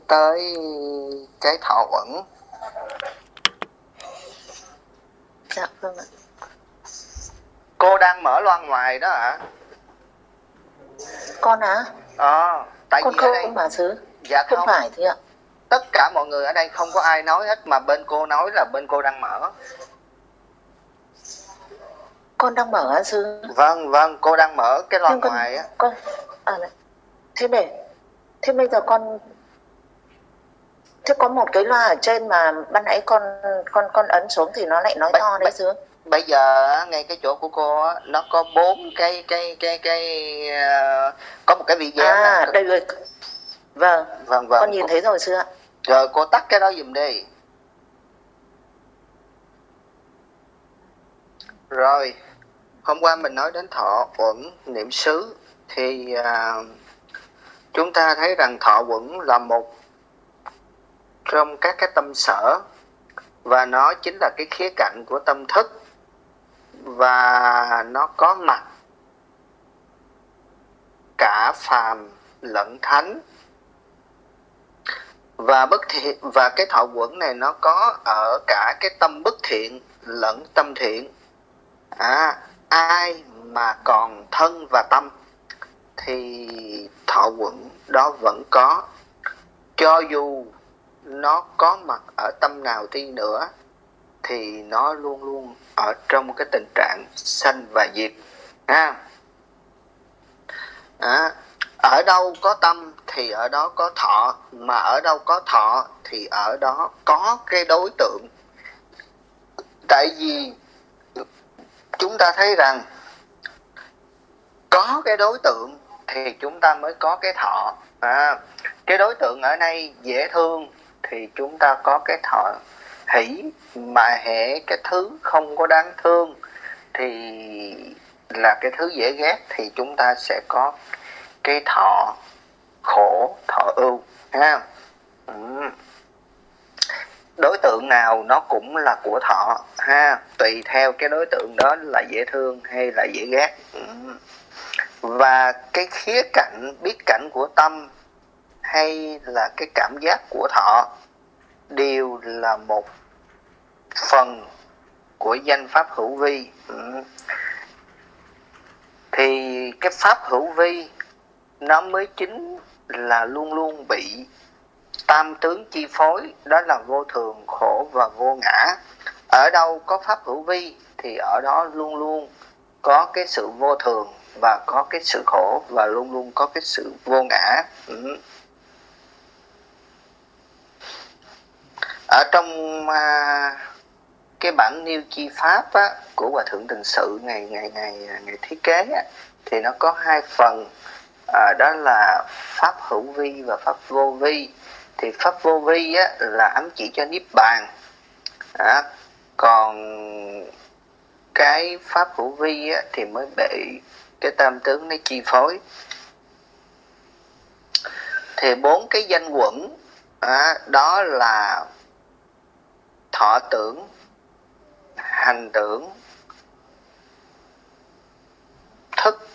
tới cái thọ uẩn. Dạ vâng ạ. Cô đang mở loa ngoài đó hả? Con á? Tại con vì ở đây không mà chứ. dạ Không phải thì ạ. Tất cả mọi người ở đây không có ai nói hết, mà bên cô nói là bên cô đang mở. Con đang mở hả sư? Vâng, cô đang mở cái loa ngoài á. Thế bây giờ thế có một cái loa ở trên mà ban nãy con ấn xuống thì nó lại nói to đấy sư. Bây giờ ngay cái chỗ của cô á, nó có 4 cái có một cái video đây rồi. Vâng, con nhìn thấy rồi sư ạ. Rồi cô tắt cái đó giùm đi. Rồi, hôm qua mình nói đến thọ uẩn niệm xứ thì chúng ta thấy rằng thọ uẩn là một trong các cái tâm sở, và nó chính là cái khía cạnh của tâm thức, và nó có mặt cả phàm lẫn thánh. Và cái thọ uẩn này nó có ở cả cái tâm bất thiện lẫn tâm thiện. Ai mà còn thân và tâm thì thọ uẩn đó vẫn có, cho dù nó có mặt ở tâm nào đi nữa thì nó luôn luôn ở trong cái tình trạng sanh và diệt. Ở đâu có tâm thì ở đó có thọ, mà ở đâu có thọ thì ở đó có cái đối tượng. Tại vì chúng ta thấy rằng có cái đối tượng thì chúng ta mới có cái thọ. Cái đối tượng ở đây dễ thương thì chúng ta có cái thọ hỷ, mà hệ cái thứ không có đáng thương thì là cái thứ dễ ghét thì chúng ta sẽ có cái thọ khổ, thọ ưu. Đối tượng nào nó cũng là của thọ tùy theo cái đối tượng đó là dễ thương hay là dễ ghét. Và cái khía cạnh biết cảnh của tâm hay là cái cảm giác của thọ đều là một phần của danh pháp hữu vi. Thì cái pháp hữu vi nó mới chính là luôn luôn bị tam tướng chi phối, đó là vô thường, khổ và vô ngã. Ở đâu có pháp hữu vi thì ở đó luôn luôn có cái sự vô thường và có cái sự khổ, và luôn luôn có cái sự vô ngã. Ở trong cái bản Niêu Chi Pháp á, của Hòa Thượng Tình Sự ngày thiết kế á, thì nó có 2 phần, đó là pháp hữu vi và pháp vô vi. Thì pháp vô vi á, là ám chỉ cho niết bàn, còn cái pháp hữu vi á, thì mới bị cái tam tướng nó chi phối. Thì 4 cái danh quẩn đó là thọ tưởng, hành tưởng, thức.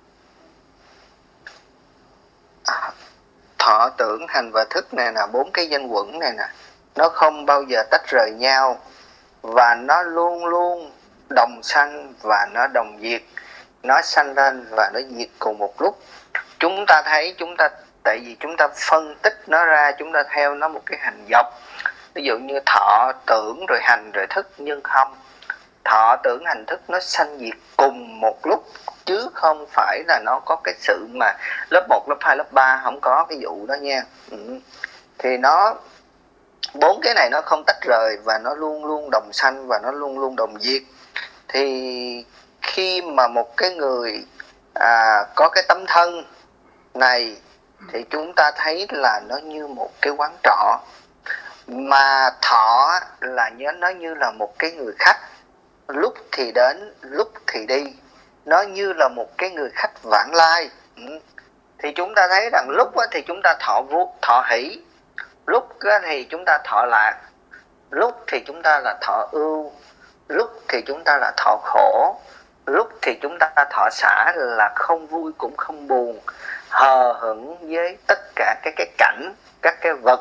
Thọ tưởng, hành và thức này là 4 cái danh quẩn này nè, nó không bao giờ tách rời nhau, và nó luôn luôn đồng sanh và nó đồng diệt. Nó sanh lên và nó diệt cùng một lúc. Chúng ta thấy, tại vì chúng ta phân tích nó ra, chúng ta theo nó một cái hành dọc, ví dụ như thọ tưởng rồi hành rồi thức, nhưng không. Thọ tưởng hành thức nó sanh diệt cùng một lúc, chứ không phải là nó có cái sự mà lớp 1, lớp 2, lớp 3, không có cái vụ đó nha. Thì nó 4 cái này nó không tách rời, và nó luôn luôn đồng sanh và nó luôn luôn đồng diệt. Thì khi mà một cái người có cái tấm thân này thì chúng ta thấy là nó như một cái quán trọ, mà thọ là nó như là một cái người khách, lúc thì đến lúc thì đi, nó như là một cái người khách vãng lai. Thì chúng ta thấy rằng lúc thì chúng ta thọ hỷ, lúc thì chúng ta thọ lạc, lúc thì chúng ta là thọ ưu, lúc thì chúng ta là thọ khổ, lúc thì chúng ta thọ xả là không vui cũng không buồn, hờ hững với tất cả các cái cảnh, các cái vật,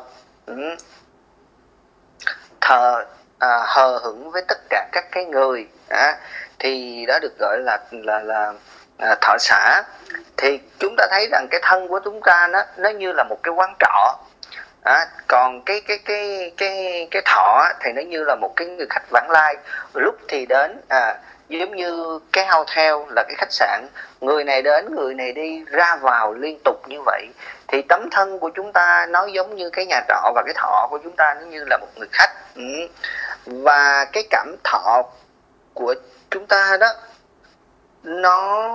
hờ hững với tất cả các cái người, thì đó được gọi là thọ xả. Thì chúng ta thấy rằng cái thân của chúng ta nó như là một cái quán trọ, còn cái thọ thì nó như là một cái người khách vãng lai, lúc thì đến, giống như cái hotel là cái khách sạn, người này đến người này đi ra vào liên tục như vậy, thì tấm thân của chúng ta nó giống như cái nhà trọ, và cái thọ của chúng ta nó như là một người khách. Và cái cảm thọ của chúng ta đó, nó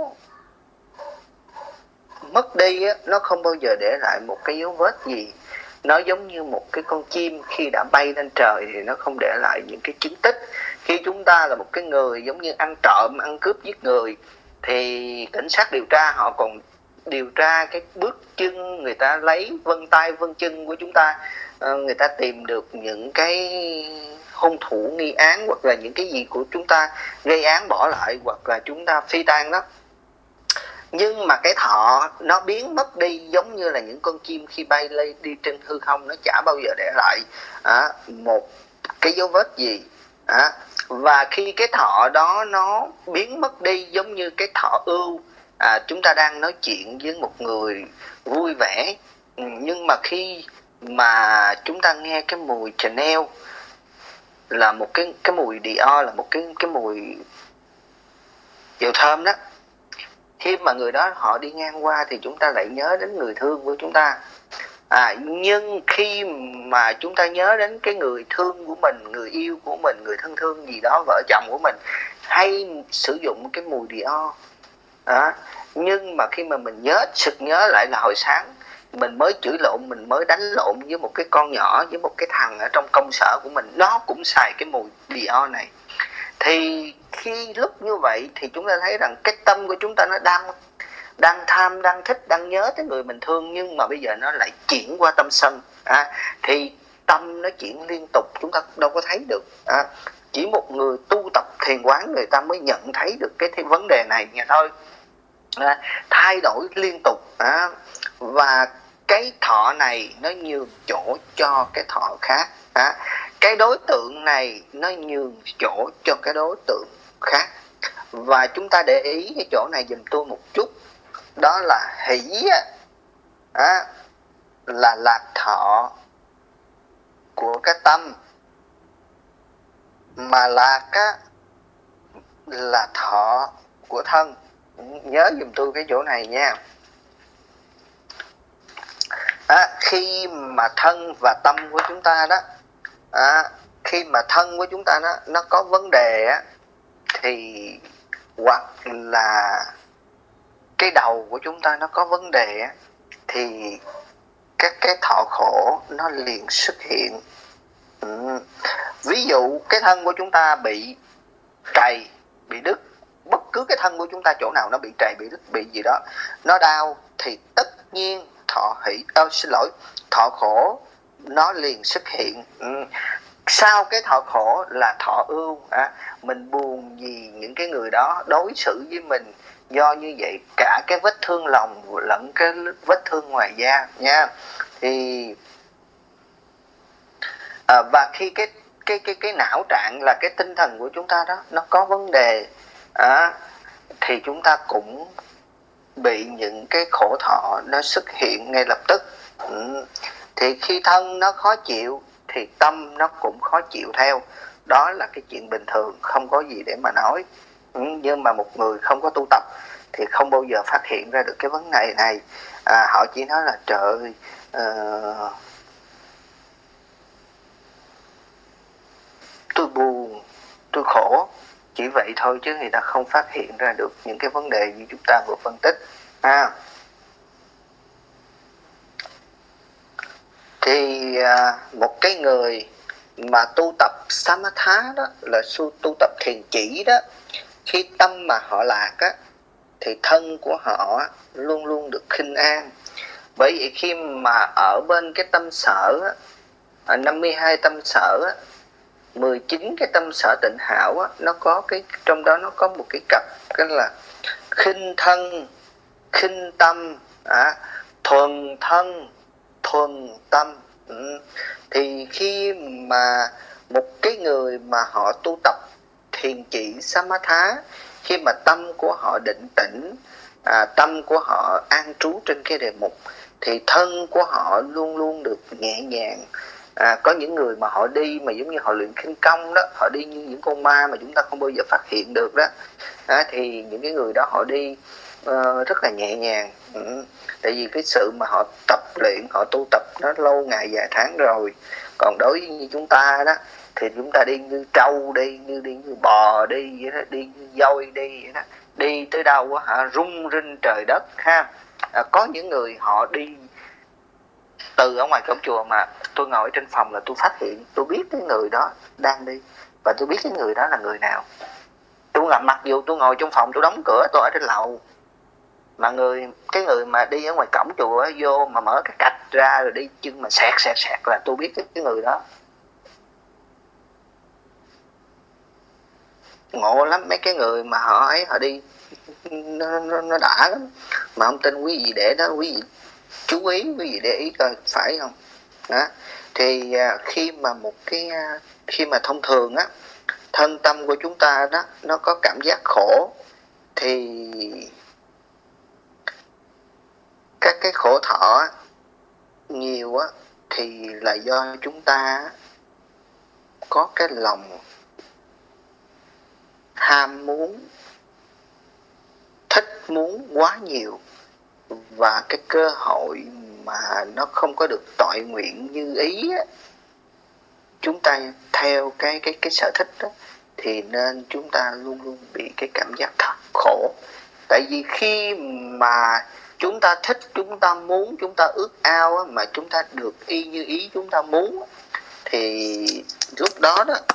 mất đi á, nó không bao giờ để lại một cái dấu vết gì. Nó giống như một cái con chim khi đã bay lên trời thì nó không để lại những cái chứng tích. Khi chúng ta là một cái người giống như ăn trộm, ăn cướp, giết người, thì cảnh sát điều tra họ còn điều tra cái bước chân, người ta lấy vân tay vân chân của chúng ta, người ta tìm được những cái hung thủ nghi án, hoặc là những cái gì của chúng ta gây án bỏ lại, hoặc là chúng ta phi tang đó. Nhưng mà cái thọ nó biến mất đi, giống như là những con chim khi bay lên đi trên hư không, nó chả bao giờ để lại một cái dấu vết gì. Và khi cái thọ đó nó biến mất đi, giống như cái thọ ưu, chúng ta đang nói chuyện với một người vui vẻ, nhưng mà khi mà chúng ta nghe cái mùi Chanel, là một cái mùi Dior, là một cái mùi dầu thơm đó, khi mà người đó họ đi ngang qua thì chúng ta lại nhớ đến người thương của chúng ta. Nhưng khi mà chúng ta nhớ đến cái người thương của mình, người yêu của mình, người thân thương gì đó, vợ chồng của mình, hay sử dụng cái mùi Dior, nhưng mà khi mà mình sực nhớ lại là hồi sáng mình mới chửi lộn, mình mới đánh lộn với một cái con nhỏ, với một cái thằng ở trong công sở của mình, nó cũng xài cái mùi Dior này. Thì khi lúc như vậy thì chúng ta thấy rằng cái tâm của chúng ta nó đang tham, đang thích, đang nhớ tới người mình thương, nhưng mà bây giờ nó lại chuyển qua tâm sân. Thì tâm nó chuyển liên tục, chúng ta đâu có thấy được. Chỉ một người tu tập thiền quán, người ta mới nhận thấy được cái vấn đề này nha thôi. Thay đổi liên tục, và cái thọ này nó nhường chỗ cho cái thọ khác. Cái đối tượng này nó nhường chỗ cho cái đối tượng khác. Và chúng ta để ý cái chỗ này giùm tôi một chút, đó là hỷ là lạc thọ của cái tâm, mà lạc là thọ của thân. Nhớ giùm tôi cái chỗ này nha. Khi mà thân và tâm của chúng ta đó, khi mà thân của chúng ta nó có vấn đề á, thì hoặc là cái đầu của chúng ta nó có vấn đề á, thì các cái thọ khổ nó liền xuất hiện. Ví dụ cái thân của chúng ta bị trầy, bị đứt, bất cứ cái thân của chúng ta chỗ nào nó bị trầy, bị đứt, bị gì đó nó đau, thì tất nhiên thọ khổ nó liền xuất hiện. Sau cái thọ khổ là thọ ưu. Mình buồn vì những cái người đó đối xử với mình do như vậy, cả cái vết thương lòng lẫn cái vết thương ngoài da nha. Thì và khi cái não trạng là cái tinh thần của chúng ta đó nó có vấn đề, thì chúng ta cũng bị những cái khổ thọ nó xuất hiện ngay lập tức. Thì khi thân nó khó chịu thì tâm nó cũng khó chịu theo. Đó là cái chuyện bình thường, không có gì để mà nói. Nhưng mà một người không có tu tập thì không bao giờ phát hiện ra được cái vấn đề này. Họ chỉ nói là trời ơi, tôi buồn, tôi khổ, chỉ vậy thôi, chứ người ta không phát hiện ra được những cái vấn đề như chúng ta vừa phân tích. Thì một cái người mà tu tập samatha đó, là tu tập thiền chỉ đó, khi tâm mà họ lạc á, thì thân của họ luôn luôn được khinh an. Bởi vậy khi mà ở bên cái tâm sở á, 52 tâm sở á, 19 cái tâm sở tịnh hảo á, nó có cái, trong đó nó có một cái cặp, cái là khinh thân, khinh tâm, thuần thân, thuần tâm. Thì khi mà một cái người mà họ tu tập thiền chỉ Samatha, khi mà tâm của họ định tĩnh, tâm của họ an trú trên cái đề mục, thì thân của họ luôn luôn được nhẹ nhàng. Có những người mà họ đi mà giống như họ luyện khinh công đó, họ đi như những con ma mà chúng ta không bao giờ phát hiện được đó. Thì những cái người đó họ đi rất là nhẹ nhàng. Tại vì cái sự mà họ tập luyện, họ tu tập nó lâu ngày vài tháng rồi. Còn đối với như chúng ta đó, thì chúng ta đi như trâu đi, đi như bò đi vậy đó, đi như voi đi vậy đó, đi tới đâu á rung rinh trời đất ha. Có những người họ đi từ ở ngoài cổng chùa mà tôi ngồi trên phòng là tôi phát hiện, tôi biết cái người đó đang đi và tôi biết cái người đó là người nào. Tôi làm, mặc dù tôi ngồi trong phòng tôi đóng cửa, tôi ở trên lầu, mà cái người mà đi ở ngoài cổng chùa ấy, vô mà mở cái cạch ra rồi đi chân mà sẹt sẹt sẹt là tôi biết cái người đó. Ngộ lắm, mấy cái người mà họ ấy họ đi nó đã lắm. Mà không tin quý vị để đó, quý vị chú ý, quý vị để ý coi phải không đó. Thì khi mà thông thường á, thân tâm của chúng ta đó nó có cảm giác khổ, thì các cái khổ thọ nhiều á thì là do chúng ta có cái lòng ham muốn, thích muốn quá nhiều, và cái cơ hội mà nó không có được toại nguyện như ý á, chúng ta theo cái sở thích đó, thì nên chúng ta luôn luôn bị cái cảm giác thật khổ. Tại vì khi mà chúng ta thích, chúng ta muốn, chúng ta ước ao á, mà chúng ta được y như ý chúng ta muốn, thì lúc đó đó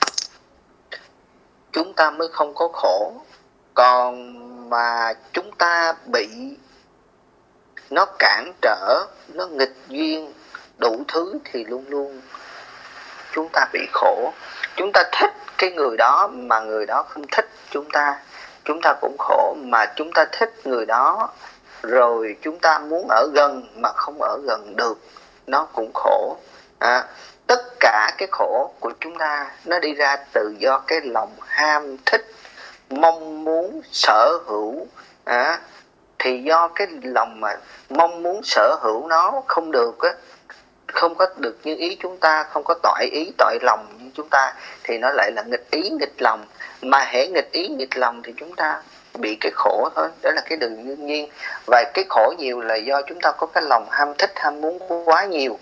chúng ta mới không có khổ. Còn mà chúng ta bị nó cản trở, nó nghịch duyên đủ thứ thì luôn luôn chúng ta bị khổ. Chúng ta thích cái người đó mà người đó không thích chúng ta cũng khổ. Mà chúng ta thích người đó rồi chúng ta muốn ở gần mà không ở gần được, nó cũng khổ. Tất cả cái khổ của chúng ta nó đi ra từ do cái lòng ham thích, mong muốn, sở hữu. Thì do cái lòng mà mong muốn sở hữu nó không được á, không có được như ý chúng ta, không có toại ý toại lòng như chúng ta, thì nó lại là nghịch ý nghịch lòng. Mà hễ nghịch ý nghịch lòng thì chúng ta bị cái khổ thôi. Đó là cái đường đương nhiên. Và cái khổ nhiều là do chúng ta có cái lòng ham thích, ham muốn quá nhiều.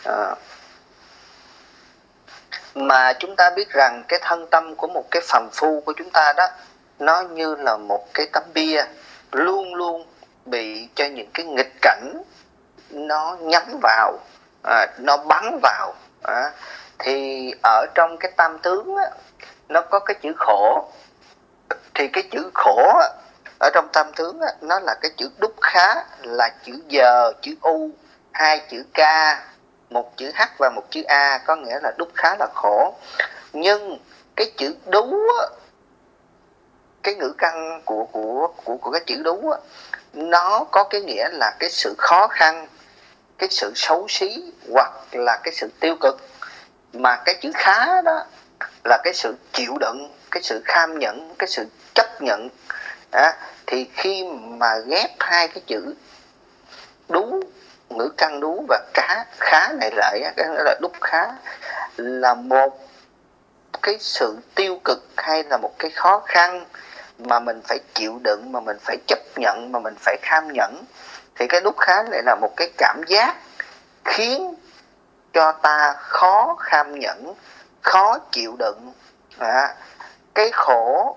Mà chúng ta biết rằng cái thân tâm của một cái phàm phu của chúng ta đó, nó như là một cái tấm bia, luôn luôn bị cho những cái nghịch cảnh nó nhắm vào, nó bắn vào. Thì ở trong cái tam tướng á, nó có cái chữ khổ. Thì cái chữ khổ á, ở trong tam tướng á, nó là cái chữ đúc khá, là chữ giờ, chữ u, hai chữ k, một chữ h và một chữ a, có nghĩa là đúc khá là khổ. Nhưng cái chữ đú á, cái ngữ căn của cái chữ đú á, nó có cái nghĩa là cái sự khó khăn, cái sự xấu xí, hoặc là cái sự tiêu cực. Mà cái chữ khá đó là cái sự chịu đựng, cái sự kham nhẫn, cái sự chấp nhận. Thì khi mà ghép hai cái chữ đú, ngữ căn đú và khá này lại, cái là đúc khá, là một cái sự tiêu cực hay là một cái khó khăn mà mình phải chịu đựng, mà mình phải chấp nhận, mà mình phải kham nhẫn. Thì cái đúc khá lại là một cái cảm giác khiến cho ta khó kham nhẫn, khó chịu đựng. Cái khổ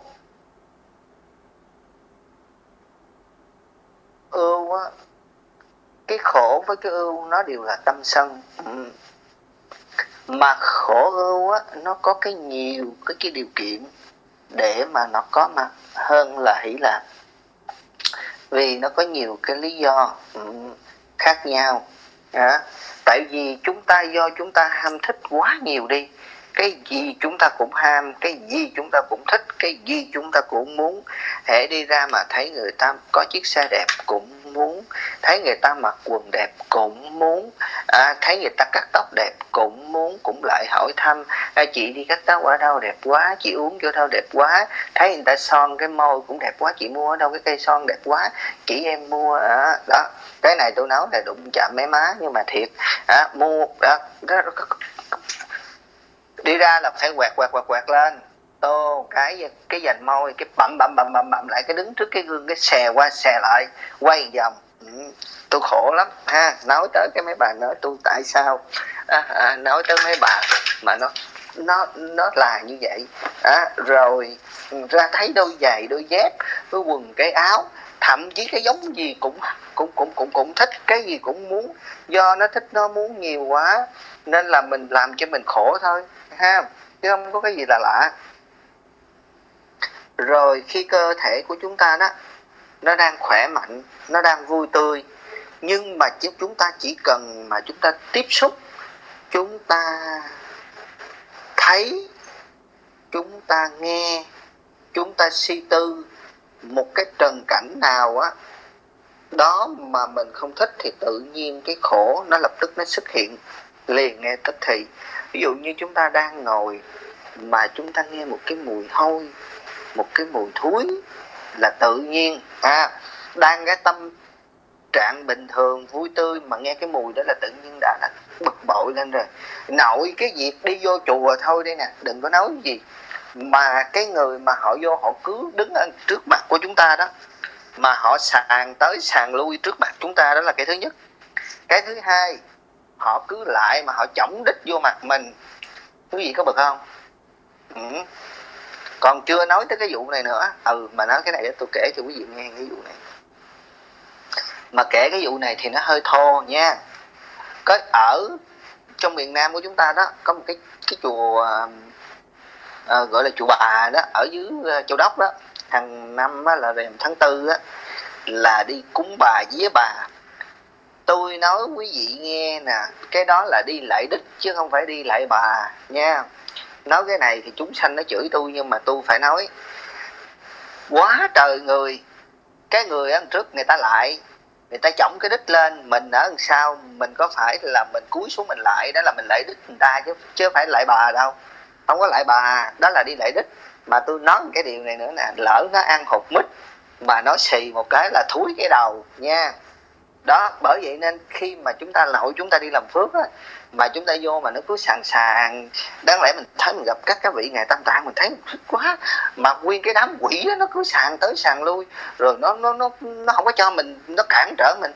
ưu á, cái khổ với cái ưu nó đều là tâm sân. Mà khổ ưu á, nó có cái nhiều cái điều kiện để mà nó có mặt hơn là hỷ lạc. Vì nó có nhiều cái lý do khác nhau. Tại vì do chúng ta ham thích quá nhiều đi, cái gì chúng ta cũng ham, cái gì chúng ta cũng thích, cái gì chúng ta cũng muốn. Hễ đi ra mà thấy người ta có chiếc xe đẹp cũng muốn, thấy người ta mặc quần đẹp cũng muốn, thấy người ta cắt tóc đẹp cũng muốn, cũng lại hỏi thăm chị đi cắt tóc ở đâu đẹp quá, chị uống chỗ đâu đẹp quá, thấy người ta son cái môi cũng đẹp quá, chị mua ở đâu cái cây son đẹp quá, chỉ em mua đó. Cái này tôi nói là đụng chạm mấy má, nhưng mà thiệt mua đó, đi ra là phải quẹt lên tô cái dành môi, cái bậm lại, cái đứng trước cái gương, cái xè qua xè lại, quay vòng. Tôi khổ lắm ha, nói tới cái mấy bà nói tôi tại sao nói tới mấy bà mà nó là như vậy. Rồi ra thấy đôi giày đôi dép, đôi quần cái áo, thậm chí cái giống gì cũng thích, cái gì cũng muốn. Do nó thích, nó muốn nhiều quá nên là mình làm cho mình khổ thôi ha, chứ không có cái gì là lạ. Rồi khi cơ thể của chúng ta đó nó đang khỏe mạnh, nó đang vui tươi, nhưng mà chúng ta chỉ cần mà chúng ta tiếp xúc, chúng ta thấy, chúng ta nghe, chúng ta suy tư một cái trần cảnh nào đó mà mình không thích thì tự nhiên cái khổ nó lập tức nó xuất hiện liền ngay tức thì. Ví dụ như chúng ta đang ngồi mà chúng ta nghe một cái mùi hôi, một cái mùi thúi, là tự nhiên đang cái tâm trạng bình thường vui tươi mà nghe cái mùi đó là tự nhiên đã là bực bội lên rồi. Nội cái việc đi vô chùa thôi đây nè, đừng có nói gì, mà cái người mà họ vô họ cứ đứng ở trước mặt của chúng ta đó, mà họ sàn tới sàn lui trước mặt chúng ta, đó là cái thứ nhất. Cái thứ hai, họ cứ lại mà họ chổng đích vô mặt mình, quý vị có bực không? Còn chưa nói tới cái vụ này nữa. Mà nói cái này để tôi kể cho quý vị nghe cái vụ này. Mà kể cái vụ này thì nó hơi thô nha. Có ở trong miền Nam của chúng ta đó, có một cái chùa gọi là chùa Bà đó, ở dưới Châu Đốc đó. Hàng năm là rằm tháng 4 là đi cúng bà vía bà. Tôi nói quý vị nghe nè, cái đó là đi lại đích chứ không phải đi lại bà nha. Nói cái này thì chúng sanh nó chửi tôi, nhưng mà tôi phải nói. Quá trời người, cái người ở trước người ta lại, người ta chổng cái đích lên, mình ở đằng sau, mình có phải là mình cúi xuống mình lại, đó là mình lại đích người ta chứ phải lại bà đâu. Không có lại bà, đó là đi lại đích. Mà tôi nói cái điều này nữa nè, lỡ nó ăn hột mít mà nó xì một cái là thúi cái đầu nha. Đó, bởi vậy nên khi mà chúng ta nội chúng ta đi làm phước á, mà chúng ta vô mà nó cứ sàn sàn, đáng lẽ mình thấy mình gặp các vị ngài Tam Tạng mình thấy thích quá, mà nguyên cái đám quỷ đó, nó cứ sàn tới sàn lui, rồi nó không có cho mình, nó cản trở mình.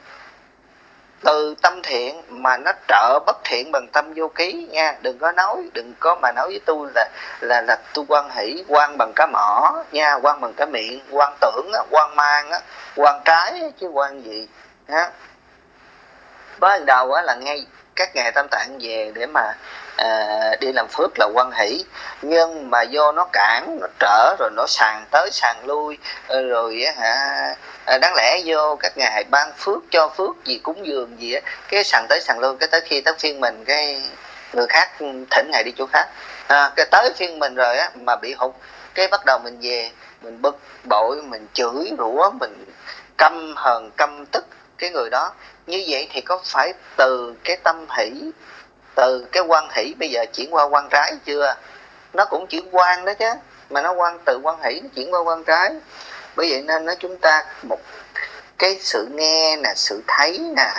Từ tâm thiện mà nó trợ bất thiện bằng tâm vô ký nha. Đừng có mà nói với tôi là tôi quan hỷ, quan bằng cái mỏ nha, quan bằng cái miệng, quan tưởng á, quan mang á, quan trái á, chứ quan gì ha. Mới đầu á là ngay các ngài Tam Tạng về để mà đi làm phước là quan hỷ, nhưng mà vô nó cản, nó trở, rồi nó sàn tới sàn lui, rồi đáng lẽ vô các ngài ban phước, cho phước gì, cúng dường gì á, cái sàn tới sàn lui, cái tới khi tới phiên mình, cái người khác thỉnh ngài đi chỗ khác, cái tới phiên mình rồi á mà bị hụt, cái bắt đầu mình về, mình bực bội, mình chửi rủa, mình căm hờn căm tức cái người đó. Như vậy thì có phải từ cái tâm hỷ, từ cái quan hỷ bây giờ chuyển qua quan trái chưa? Nó cũng chuyển quan đó chứ, mà nó quan từ quan hỷ nó chuyển qua quan trái. Bởi vậy nên nó chúng ta một cái sự nghe nè, sự thấy nè,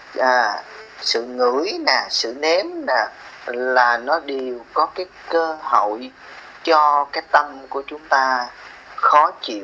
sự ngửi nè, sự nếm nè, là nó đều có cái cơ hội cho cái tâm của chúng ta khó chịu.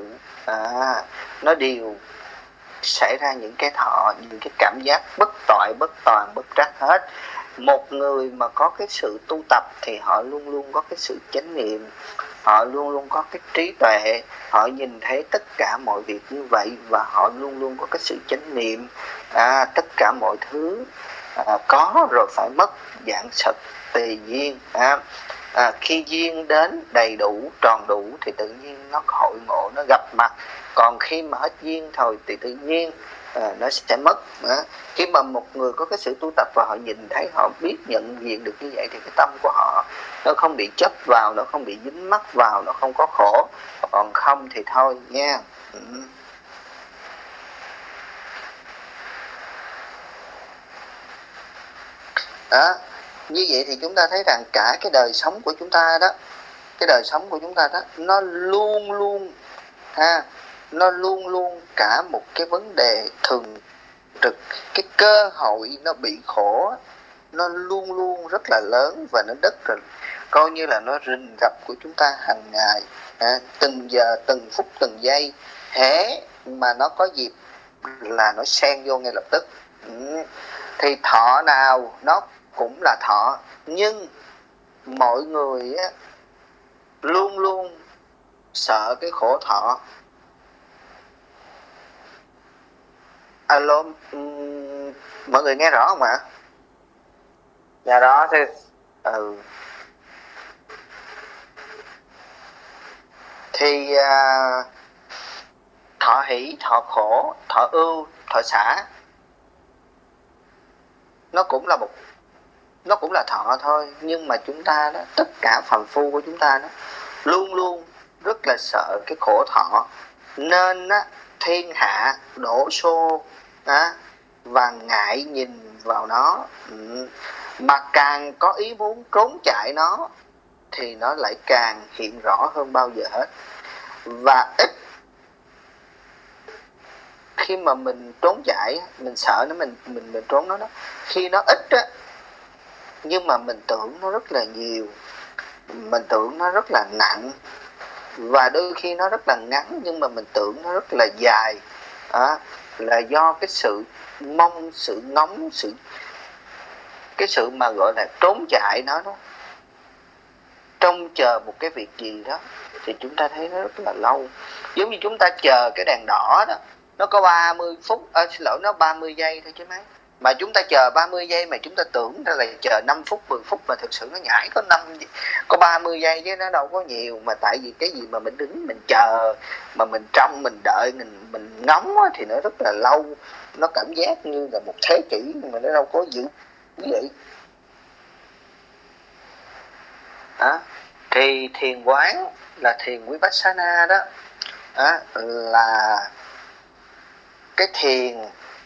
Nó đều xảy ra những cái những cái cảm giác bất toại, bất toàn, bất trắc hết. Một người mà có cái sự tu tập thì họ luôn luôn có cái sự chánh niệm, họ luôn luôn có cái trí tuệ, họ nhìn thấy tất cả mọi việc như vậy, và họ luôn luôn có cái sự chánh niệm. Tất cả mọi thứ có rồi phải mất, dạng sật tùy duyên. Khi duyên đến đầy đủ, tròn đủ thì tự nhiên nó hội ngộ, nó gặp mặt. Còn khi mà hết duyên thôi thì tự nhiên nó sẽ mất. Khi mà một người có cái sự tu tập và họ nhìn thấy, họ biết nhận diện được như vậy thì cái tâm của họ nó không bị chấp vào, nó không bị dính mắc vào, nó không có khổ. Còn không thì thôi nha. Đó, như vậy thì chúng ta thấy rằng cả cái đời sống của chúng ta đó, cái đời sống của chúng ta đó, nó luôn luôn nó luôn luôn cả một cái vấn đề thường trực. Cái cơ hội nó bị khổ nó luôn luôn rất là lớn, và nó rất là coi như là nó rình rập của chúng ta hàng ngày, từng giờ từng phút từng giây. Hễ mà nó có dịp là nó xen vô ngay lập tức. Thì thọ nào nó cũng là thọ, nhưng mọi người á, luôn luôn sợ cái khổ thọ. Alo, mọi người nghe rõ không ạ? Dạ đó thưa. Thì thọ hỷ, thọ khổ, thọ ưu, thọ xả, nó cũng là thọ thôi. Nhưng mà chúng ta đó, tất cả phàm phu của chúng ta đó, luôn luôn rất là sợ cái khổ thọ, nên á, thiên hạ đổ xô và ngại nhìn vào nó, mà càng có ý muốn trốn chạy nó thì nó lại càng hiện rõ hơn bao giờ hết. Và ít khi mà mình trốn chạy, mình sợ nó, mình trốn nó đó, khi nó ít á, nhưng mà mình tưởng nó rất là nhiều, mình tưởng nó rất là nặng, và đôi khi nó rất là ngắn nhưng mà mình tưởng nó rất là dài. Là do cái sự mong, sự ngóng, cái sự mà gọi là trốn chạy nó đó, trông chờ một cái việc gì đó, thì chúng ta thấy nó rất là lâu. Giống như chúng ta chờ cái đèn đỏ đó, nó có 30 phút, xin lỗi, nó 30 giây thôi chứ mấy. Mà chúng ta chờ 30 giây mà chúng ta tưởng ra là chờ 5 phút, 10 phút, mà thực sự nó nhảy có 30 giây chứ nó đâu có nhiều. Mà tại vì cái gì mà mình đứng mình chờ, mà mình trông, mình đợi, mình ngóng thì nó rất là lâu. Nó cảm giác như là một thế kỷ, nhưng mà nó đâu có dữ như vậy. Thì thiền quán là thiền Vipassana đó, là cái thiền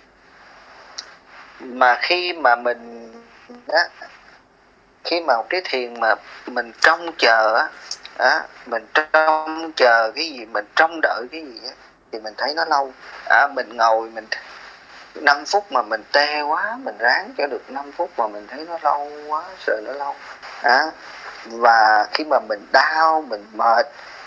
mà khi mà mình khi mà cái thiền mà mình trông chờ mình trông chờ cái gì, mình trông đợi cái gì thì mình thấy nó lâu. Mình ngồi mình 5 phút mà mình tê quá, mình ráng cho được 5 phút mà mình thấy nó lâu quá, sợ nó lâu. Và khi mà mình đau, mình mệt,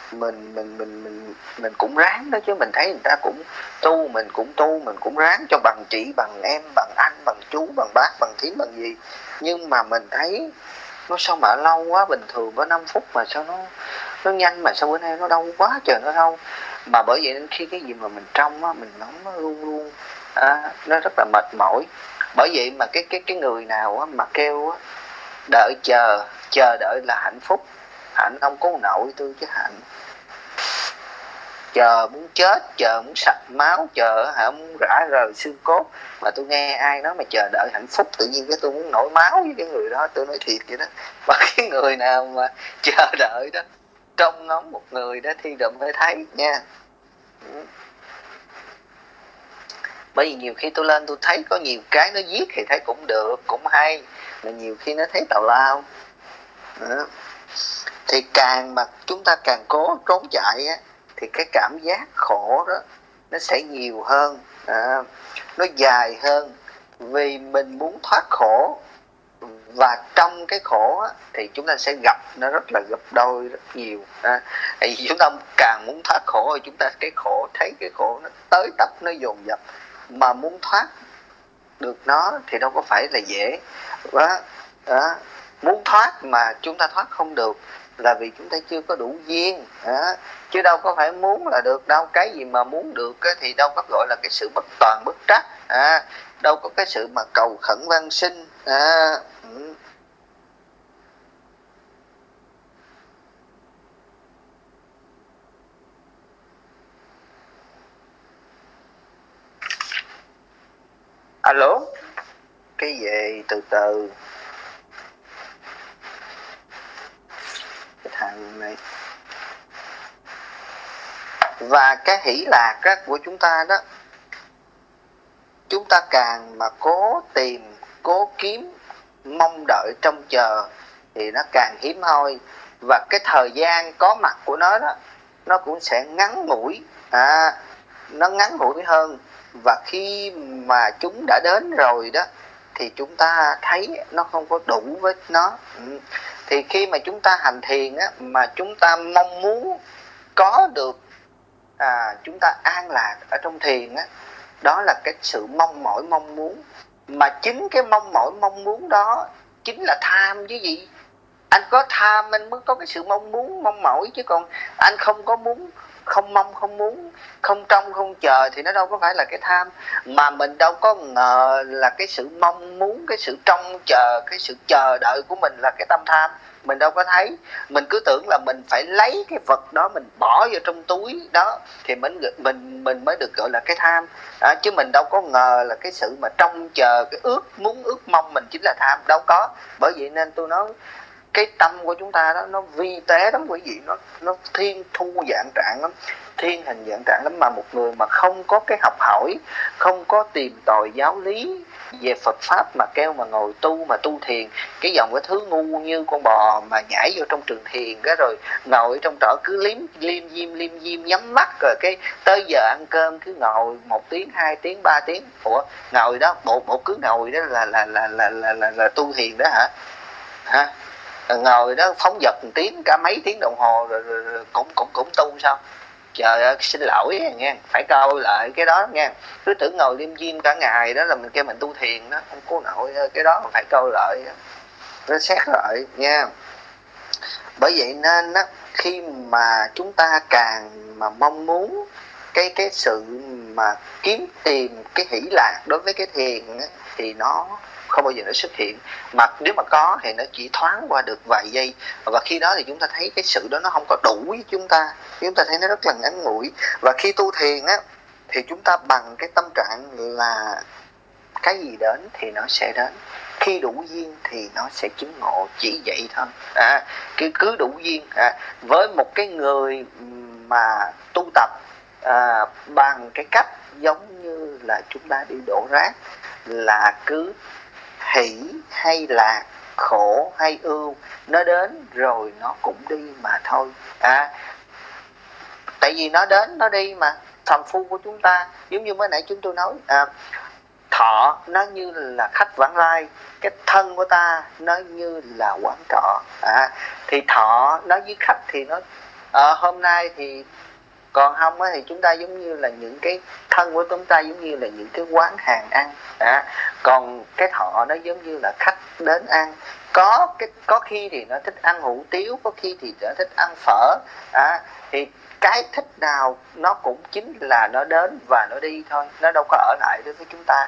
mình cũng ráng đó chứ. Mình thấy người ta cũng tu, mình cũng tu, mình cũng ráng cho bằng chị, bằng em, bằng anh, bằng chú, bằng bác, bằng thím, bằng gì. Nhưng mà mình thấy nó sao mà lâu quá. Bình thường có 5 phút mà sao nó nhanh, mà sao bữa nay nó đau quá trời, nó đau. Mà bởi vậy nên khi cái gì mà mình trông á, mình nóng nó luôn luôn nó rất là mệt mỏi. Bởi vậy mà cái người nào á, mà kêu á, đợi chờ đợi là hạnh phúc, hạnh không có nội tư chứ hạnh. Chờ muốn chết, chờ muốn sạch máu, chờ muốn rã rời xương cốt. Mà tôi nghe ai nói mà chờ đợi hạnh phúc, tự nhiên cái tôi muốn nổi máu với cái người đó. Tôi nói thiệt vậy đó. Và cái người nào mà chờ đợi đó, trông ngóng một người đó thì đừng phải thấy nha. Bởi vì nhiều khi tôi lên tôi thấy có nhiều cái nó viết thì thấy cũng được, cũng hay, mà nhiều khi nó thấy tào lao. Thì càng mà chúng ta càng cố trốn chạy á, thì cái cảm giác khổ đó nó sẽ nhiều hơn, nó dài hơn. Vì mình muốn thoát khổ, và trong cái khổ á, thì chúng ta sẽ gặp nó rất là gấp đôi rất nhiều. Thì chúng ta càng muốn thoát khổ thì chúng ta thấy cái khổ nó tới tập, nó dồn dập. Mà muốn thoát được nó thì đâu có phải là dễ. Muốn thoát mà chúng ta thoát không được là vì chúng ta chưa có đủ duyên, chứ đâu có phải muốn là được đâu. Cái gì mà muốn được thì đâu có gọi là cái sự bất toàn bất trắc, đâu có cái sự mà cầu khẩn van sinh. Alo. Cái gì? Từ từ. Cái thằng này. Và cái hỷ lạc á, của chúng ta đó, chúng ta càng mà cố tìm, cố kiếm, mong đợi, trông chờ thì nó càng hiếm hoi. Và cái thời gian có mặt của nó đó, nó cũng sẽ ngắn ngủi, nó ngắn ngủi hơn. Và khi mà chúng đã đến rồi đó thì chúng ta thấy nó không có đủ với nó. Thì khi mà chúng ta hành thiền á, mà chúng ta mong muốn có được chúng ta an lạc ở trong thiền á, đó là cái sự mong mỏi mong muốn. Mà chính cái mong mỏi mong muốn đó chính là tham chứ gì. Anh có tham anh mới có cái sự mong muốn mong mỏi, chứ còn anh không có muốn, không mong không muốn, không trông không chờ thì nó đâu có phải là cái tham. Mà mình đâu có ngờ là cái sự mong muốn, cái sự trông chờ, cái sự chờ đợi của mình là cái tâm tham. Mình đâu có thấy. Mình cứ tưởng là mình phải lấy cái vật đó mình bỏ vào trong túi đó thì mình mới được gọi là cái tham. Chứ mình đâu có ngờ là cái sự mà trông chờ, cái ước muốn, ước mong mình chính là tham. Đâu có. Bởi vậy nên tôi nói cái tâm của chúng ta đó nó vi tế lắm quý vị, nó thiên thu dạng trạng lắm, thiên hình dạng trạng lắm. Mà một người mà không có cái học hỏi, không có tìm tòi giáo lý về Phật pháp mà kêu mà ngồi tu, mà tu thiền, cái dòng cái thứ ngu như con bò mà nhảy vô trong trường thiền cái rồi ngồi trong trọ cứ liêm diêm nhắm mắt, rồi cái tới giờ ăn cơm cứ ngồi 1 tiếng 2 tiếng 3 tiếng. Ủa ngồi đó bộ cứ ngồi đó là tu thiền đó hả? Ngồi đó phóng dật 1 tiếng cả mấy tiếng đồng hồ rồi cũng tu sao? Trời ơi, xin lỗi nghe, phải coi lại cái đó nghe. Cứ tưởng ngồi liêm diêm cả ngày đó là mình kêu mình tu thiền đó, không có nội cái đó mà phải coi lại, nó xét lại nha. Bởi vậy nên á, khi mà chúng ta càng mà mong muốn cái sự mà kiếm tìm cái hỷ lạc đối với cái thiền á, thì nó không bao giờ nó xuất hiện. Mà nếu mà có thì nó chỉ thoáng qua được vài giây. Và khi đó thì chúng ta thấy cái sự đó nó không có đủ với chúng ta thấy nó rất là ngắn ngủi. Và khi tu thiền á thì chúng ta bằng cái tâm trạng là cái gì đến thì nó sẽ đến, khi đủ duyên thì nó sẽ chứng ngộ, chỉ vậy thôi. Cứ đủ duyên. Với một cái người mà tu tập bằng cái cách giống như là chúng ta đi đổ rác, là cứ hỷ hay lạc, khổ hay ưu, nó đến rồi nó cũng đi mà thôi. Tại vì nó đến nó đi mà. Phàm phu của chúng ta giống như mới nãy chúng tôi nói, thọ nó như là khách vãng lai, cái thân của ta nó như là quán trọ. Thì thọ nó với khách thì nó hôm nay thì còn không á, thì chúng ta giống như là những cái thân của chúng ta giống như là những cái quán hàng ăn. Còn cái thọ nó giống như là khách đến ăn. Có khi thì nó thích ăn hủ tiếu, có khi thì nó thích ăn phở. Thì cái thích nào nó cũng chính là nó đến và nó đi thôi, nó đâu có ở lại đối với chúng ta.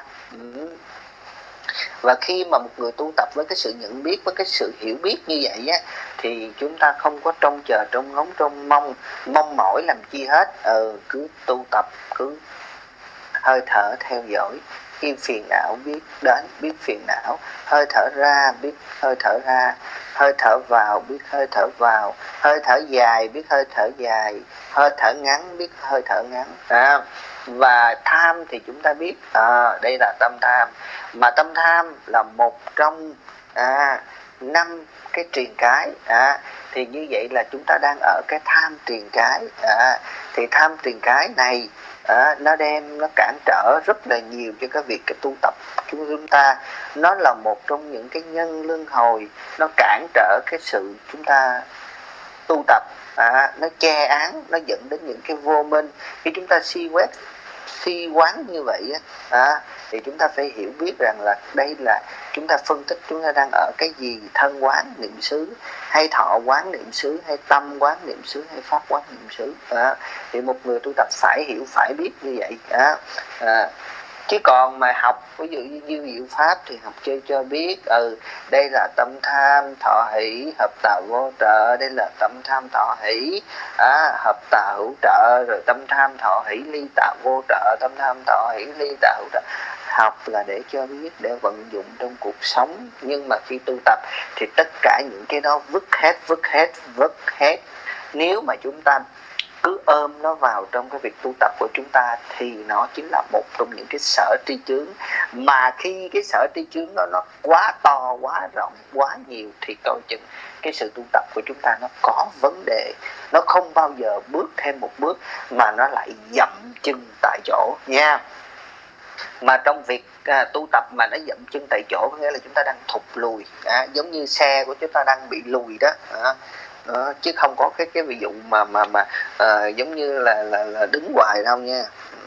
Và khi mà một người tu tập với cái sự nhận biết, với cái sự hiểu biết như vậy á, thì chúng ta không có trông chờ, trông ngóng, trông mong mỏi làm chi hết. Cứ tu tập, cứ hơi thở theo dõi. Khi phiền não biết đến, biết phiền não. Hơi thở ra biết hơi thở ra. Hơi thở vào biết hơi thở vào. Hơi thở dài biết hơi thở dài. Hơi thở ngắn biết hơi thở ngắn. Và tham thì chúng ta biết đây là tâm tham. Mà tâm tham là một trong 5 cái triền cái. Thì như vậy là chúng ta đang ở cái tham triền cái. Thì tham triền cái này nó cản trở rất là nhiều cho cái việc cái tu tập của chúng ta. Nó là một trong những cái nhân luân hồi, nó cản trở cái sự chúng ta tu tập. Nó che án, nó dẫn đến những cái vô minh. Khi chúng ta si quán như vậy thì chúng ta phải hiểu biết rằng là đây là chúng ta phân tích chúng ta đang ở cái gì: thân quán niệm xứ, hay thọ quán niệm xứ, hay tâm quán niệm xứ, hay pháp quán niệm xứ. Thì một người tu tập phải hiểu, phải biết như vậy. Chứ còn mà học ví dụ như diệu pháp thì học chơi cho biết đây là tâm tham thọ hỷ hợp tà vô trợ, đây là tâm tham thọ hỷ hợp tà hữu trợ, rồi tâm tham thọ hỷ ly tà vô trợ, tâm tham thọ hỷ ly tà hữu trợ. Học là để cho biết, để vận dụng trong cuộc sống, nhưng mà khi tu tập thì tất cả những cái đó vứt hết. Nếu mà chúng ta cứ ôm nó vào trong cái việc tu tập của chúng ta thì nó chính là một trong những cái sở tri chướng, mà khi cái sở tri chướng đó nó quá to, quá rộng, quá nhiều thì coi chừng cái sự tu tập của chúng ta nó có vấn đề, nó không bao giờ bước thêm một bước mà nó lại dậm chân tại chỗ nha. Mà trong việc tu tập mà nó dậm chân tại chỗ có nghĩa là chúng ta đang thụt lùi, giống như xe của chúng ta đang bị lùi đó. Chứ không có cái ví dụ mà giống như là đứng hoài đâu nha.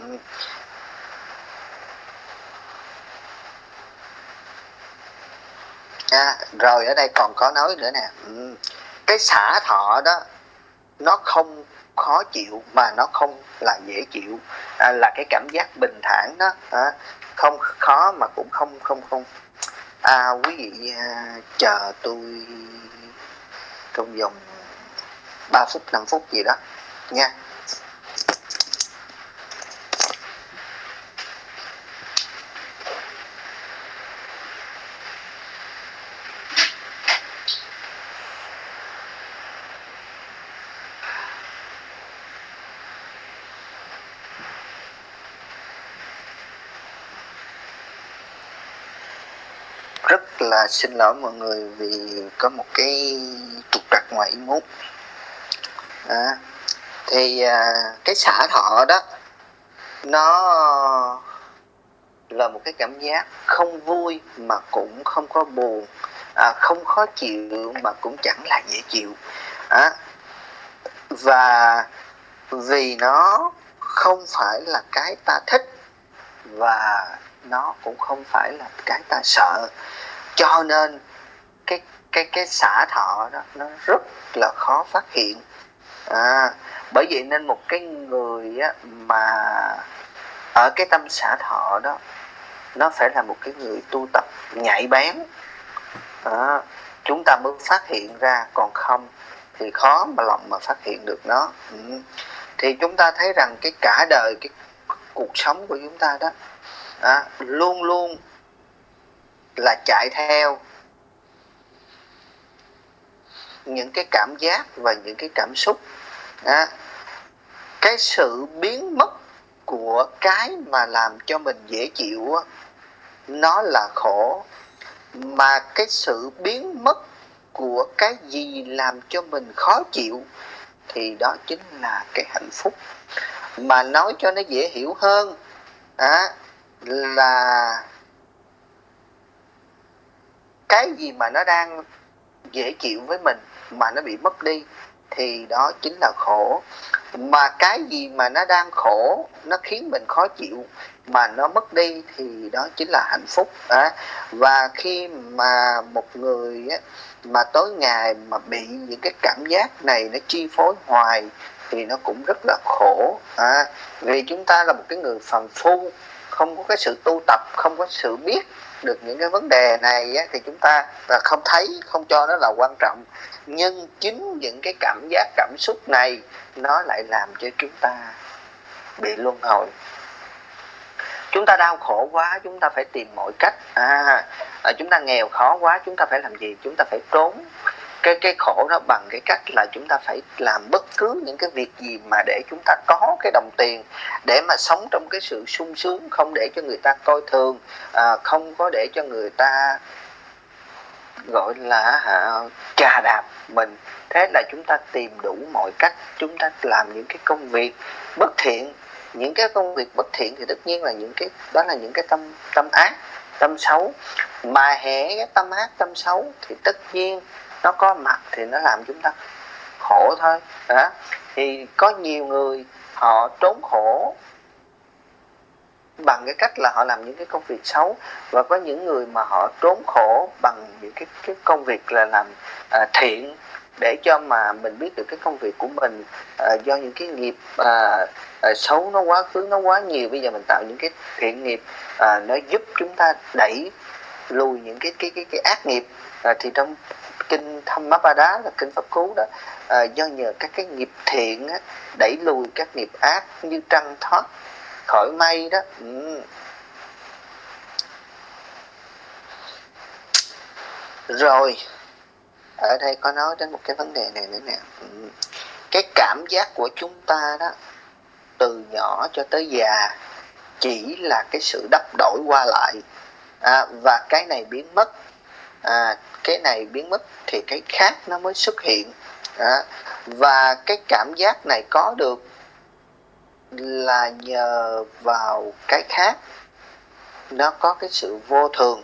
Rồi ở đây còn có nói nữa nè, cái xả thọ đó nó không khó chịu mà nó không là dễ chịu, là cái cảm giác bình thản đó, không khó mà cũng không quý vị chờ tôi trong vòng 3 phút 5 phút gì đó nha. Rất là xin lỗi mọi người vì có một cái trục trặc ngoài ý muốn. Thì cái xả thọ đó nó là một cái cảm giác không vui mà cũng không có buồn, không khó chịu mà cũng chẳng là dễ chịu. Và vì nó không phải là cái ta thích và nó cũng không phải là cái ta sợ, cho nên cái xả thọ đó nó rất là khó phát hiện. Bởi vậy nên một cái người mà ở cái tâm xả thọ đó nó phải là một cái người tu tập nhạy bén, chúng ta mới phát hiện ra, còn không thì khó mà lòng mà phát hiện được nó. Thì chúng ta thấy rằng cái cả đời cái cuộc sống của chúng ta đó luôn luôn là chạy theo những cái cảm giác và những cái cảm xúc. Cái sự biến mất của cái mà làm cho mình dễ chịu nó là khổ, mà cái sự biến mất của cái gì làm cho mình khó chịu thì đó chính là cái hạnh phúc. Mà nói cho nó dễ hiểu hơn là cái gì mà nó đang dễ chịu với mình mà nó bị mất đi thì đó chính là khổ, mà cái gì mà nó đang khổ, nó khiến mình khó chịu mà nó mất đi thì đó chính là hạnh phúc. Và khi mà một người mà tối ngày mà bị những cái cảm giác này nó chi phối hoài thì nó cũng rất là khổ. Vì chúng ta là một cái người phàm phu, không có cái sự tu tập, không có sự biết được những cái vấn đề này thì chúng ta là không thấy, không cho nó là quan trọng. Nhưng chính những cái cảm giác, cảm xúc này nó lại làm cho chúng ta bị luân hồi. Chúng ta đau khổ quá, chúng ta phải tìm mọi cách. Chúng ta nghèo khó quá, chúng ta phải làm gì? Chúng ta phải trốn cái khổ đó bằng cái cách là chúng ta phải làm bất cứ những cái việc gì mà để chúng ta có cái đồng tiền để mà sống trong cái sự sung sướng, không để cho người ta coi thường, không có để cho người ta gọi là chà đạp mình. Thế là chúng ta tìm đủ mọi cách, chúng ta làm những cái công việc bất thiện. Những cái công việc bất thiện thì tất nhiên là những cái đó là những cái tâm ác, tâm xấu. Mà hễ cái tâm ác, tâm xấu thì tất nhiên nó có mặt thì nó làm chúng ta khổ thôi. Thì có nhiều người họ trốn khổ bằng cái cách là họ làm những cái công việc xấu, và có những người mà họ trốn khổ bằng những cái công việc là làm thiện. để cho mà mình biết được cái công việc của mình. Do những cái nghiệp xấu nó quá khứ nó quá nhiều, bây giờ mình tạo những cái thiện nghiệp nó giúp chúng ta đẩy lùi những cái ác nghiệp. Thì trong kinh Dhammapada là kinh Pháp Cú đó, do nhờ các cái nghiệp thiện á, đẩy lùi các nghiệp ác như trăng thoát khỏi mây đó. Rồi ở đây có nói đến một cái vấn đề này nữa nè. Cái cảm giác của chúng ta đó, từ nhỏ cho tới già, chỉ là cái sự đắp đổi qua lại, và cái này biến mất, cái này biến mất thì cái khác nó mới xuất hiện. Và cái cảm giác này có được là nhờ vào cái khác, nó có cái sự vô thường.